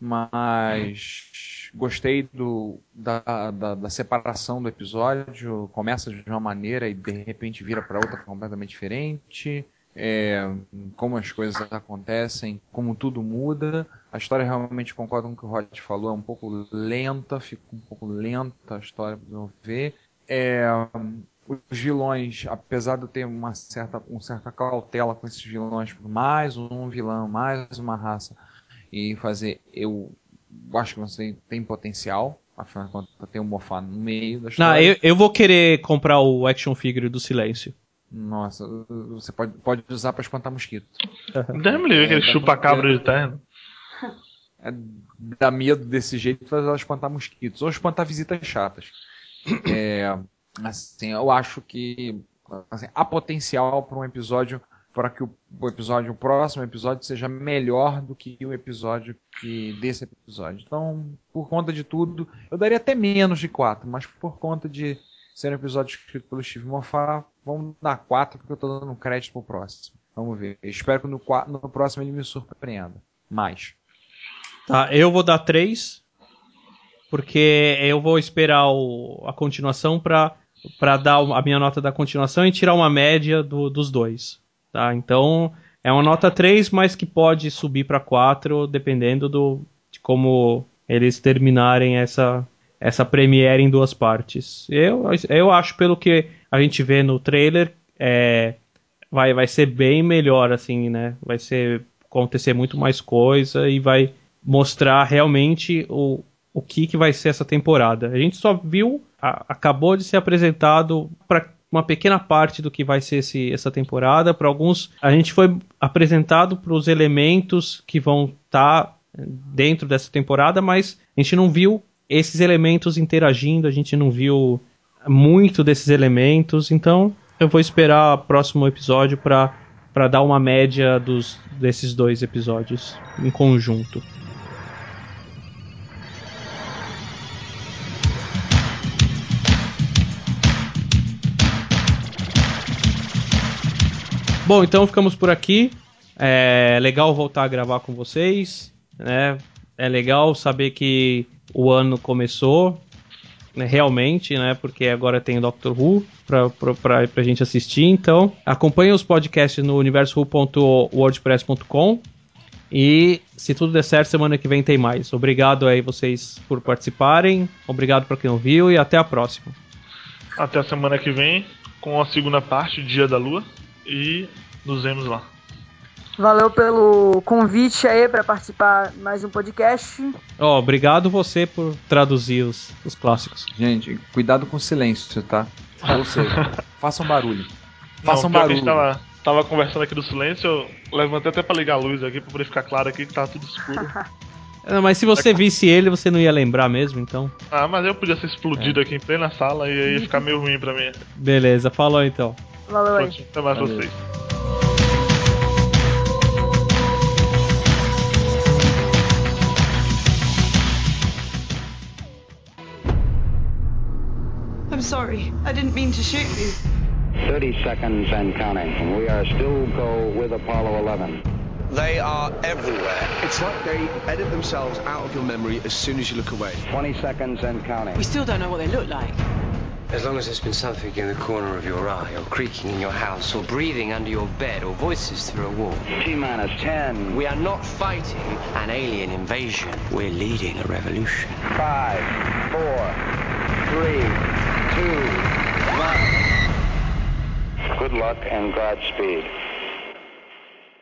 mas gostei do, da, da, da separação do episódio. Começa de uma maneira e de repente vira para outra completamente diferente. É, como as coisas acontecem, como tudo muda. A história, realmente, concordo com o que o Rod falou, é um pouco lenta, fica um pouco lenta a história para desenvolver. É, os vilões, apesar de eu ter uma certa, uma certa cautela com esses vilões, mais um vilão, mais uma raça, e fazer, eu acho que você tem potencial, afinal de contas tem um Moffat no meio da história. Não, eu, eu vou querer comprar o action figure do Silêncio. Nossa, você pode, pode usar pra espantar mosquito. Deve me livre aquele É, chupa-cabra de terno. É, dá medo desse jeito, faz ela espantar mosquitos, ou espantar visitas chatas. É, assim, eu acho que assim, há potencial para um episódio, para que o, o episódio, o próximo episódio seja melhor do que o episódio que desse episódio. Então, por conta de tudo, eu daria até menos de quatro, mas por conta de ser um episódio escrito pelo Steve Moffat, vamos dar quatro, porque eu estou dando um crédito pro próximo. Vamos ver. Eu espero que no, no próximo ele me surpreenda. Mais. Tá, eu vou dar três, porque eu vou esperar o, a continuação para para dar a minha nota da continuação e tirar uma média do, dos dois. Tá? Então, é uma nota três, mas que pode subir para quatro, dependendo do, de como eles terminarem essa, essa premiere em duas partes. Eu, eu acho, pelo que a gente vê no trailer, é, vai, vai ser bem melhor, assim, né? Vai ser, acontecer muito mais coisa e vai mostrar realmente o, o que, que vai ser essa temporada. A gente só viu, a, acabou de ser apresentado para uma pequena parte do que vai ser esse, essa temporada. Para alguns, a gente foi apresentado para os elementos que vão estar tá dentro dessa temporada, mas a gente não viu esses elementos interagindo, a gente não viu muito desses elementos, então eu vou esperar o próximo episódio para para dar uma média dos, desses dois episódios em conjunto. Bom, então ficamos por aqui. É legal voltar a gravar com vocês, né? É legal saber que o ano começou, né, realmente, né? Porque agora tem o Doctor Who pra, pra, pra, pra gente assistir. Então, acompanhe os podcasts no universo who ponto wordpress ponto com e, se tudo der certo, semana que vem tem mais. Obrigado aí vocês por participarem. Obrigado pra quem ouviu e até a próxima. Até a semana que vem com a segunda parte, Dia da Lua. E nos vemos lá. Valeu pelo convite aí para participar de mais um podcast. Oh, obrigado você por traduzir os, os clássicos. Gente, cuidado com o silêncio, tá? Ou seja, façam barulho. Façam Não, barulho. A gente tava, tava conversando aqui do silêncio, eu levantei até pra ligar a luz aqui, pra poder ficar claro aqui que tá tudo escuro. Não, mas se você visse ele, você não ia lembrar mesmo, então. Ah, mas eu podia ser explodido é. aqui em plena sala e aí ia ficar meio ruim pra mim. Beleza, falou então. Valeu aí. Até mais Valeu. Vocês. I'm sorry. I didn't mean to shoot you. thirty seconds and counting. We are still go with Apollo eleven. They are everywhere. It's like they edit themselves out of your memory as soon as you look away. twenty seconds and counting. We still don't know what they look like. As long as there's been something in the corner of your eye, or creaking in your house, or breathing under your bed, or voices through a wall. T-minus ten. We are not fighting an alien invasion. We're leading a revolution. Five, four, three, two, one. Good luck and Godspeed.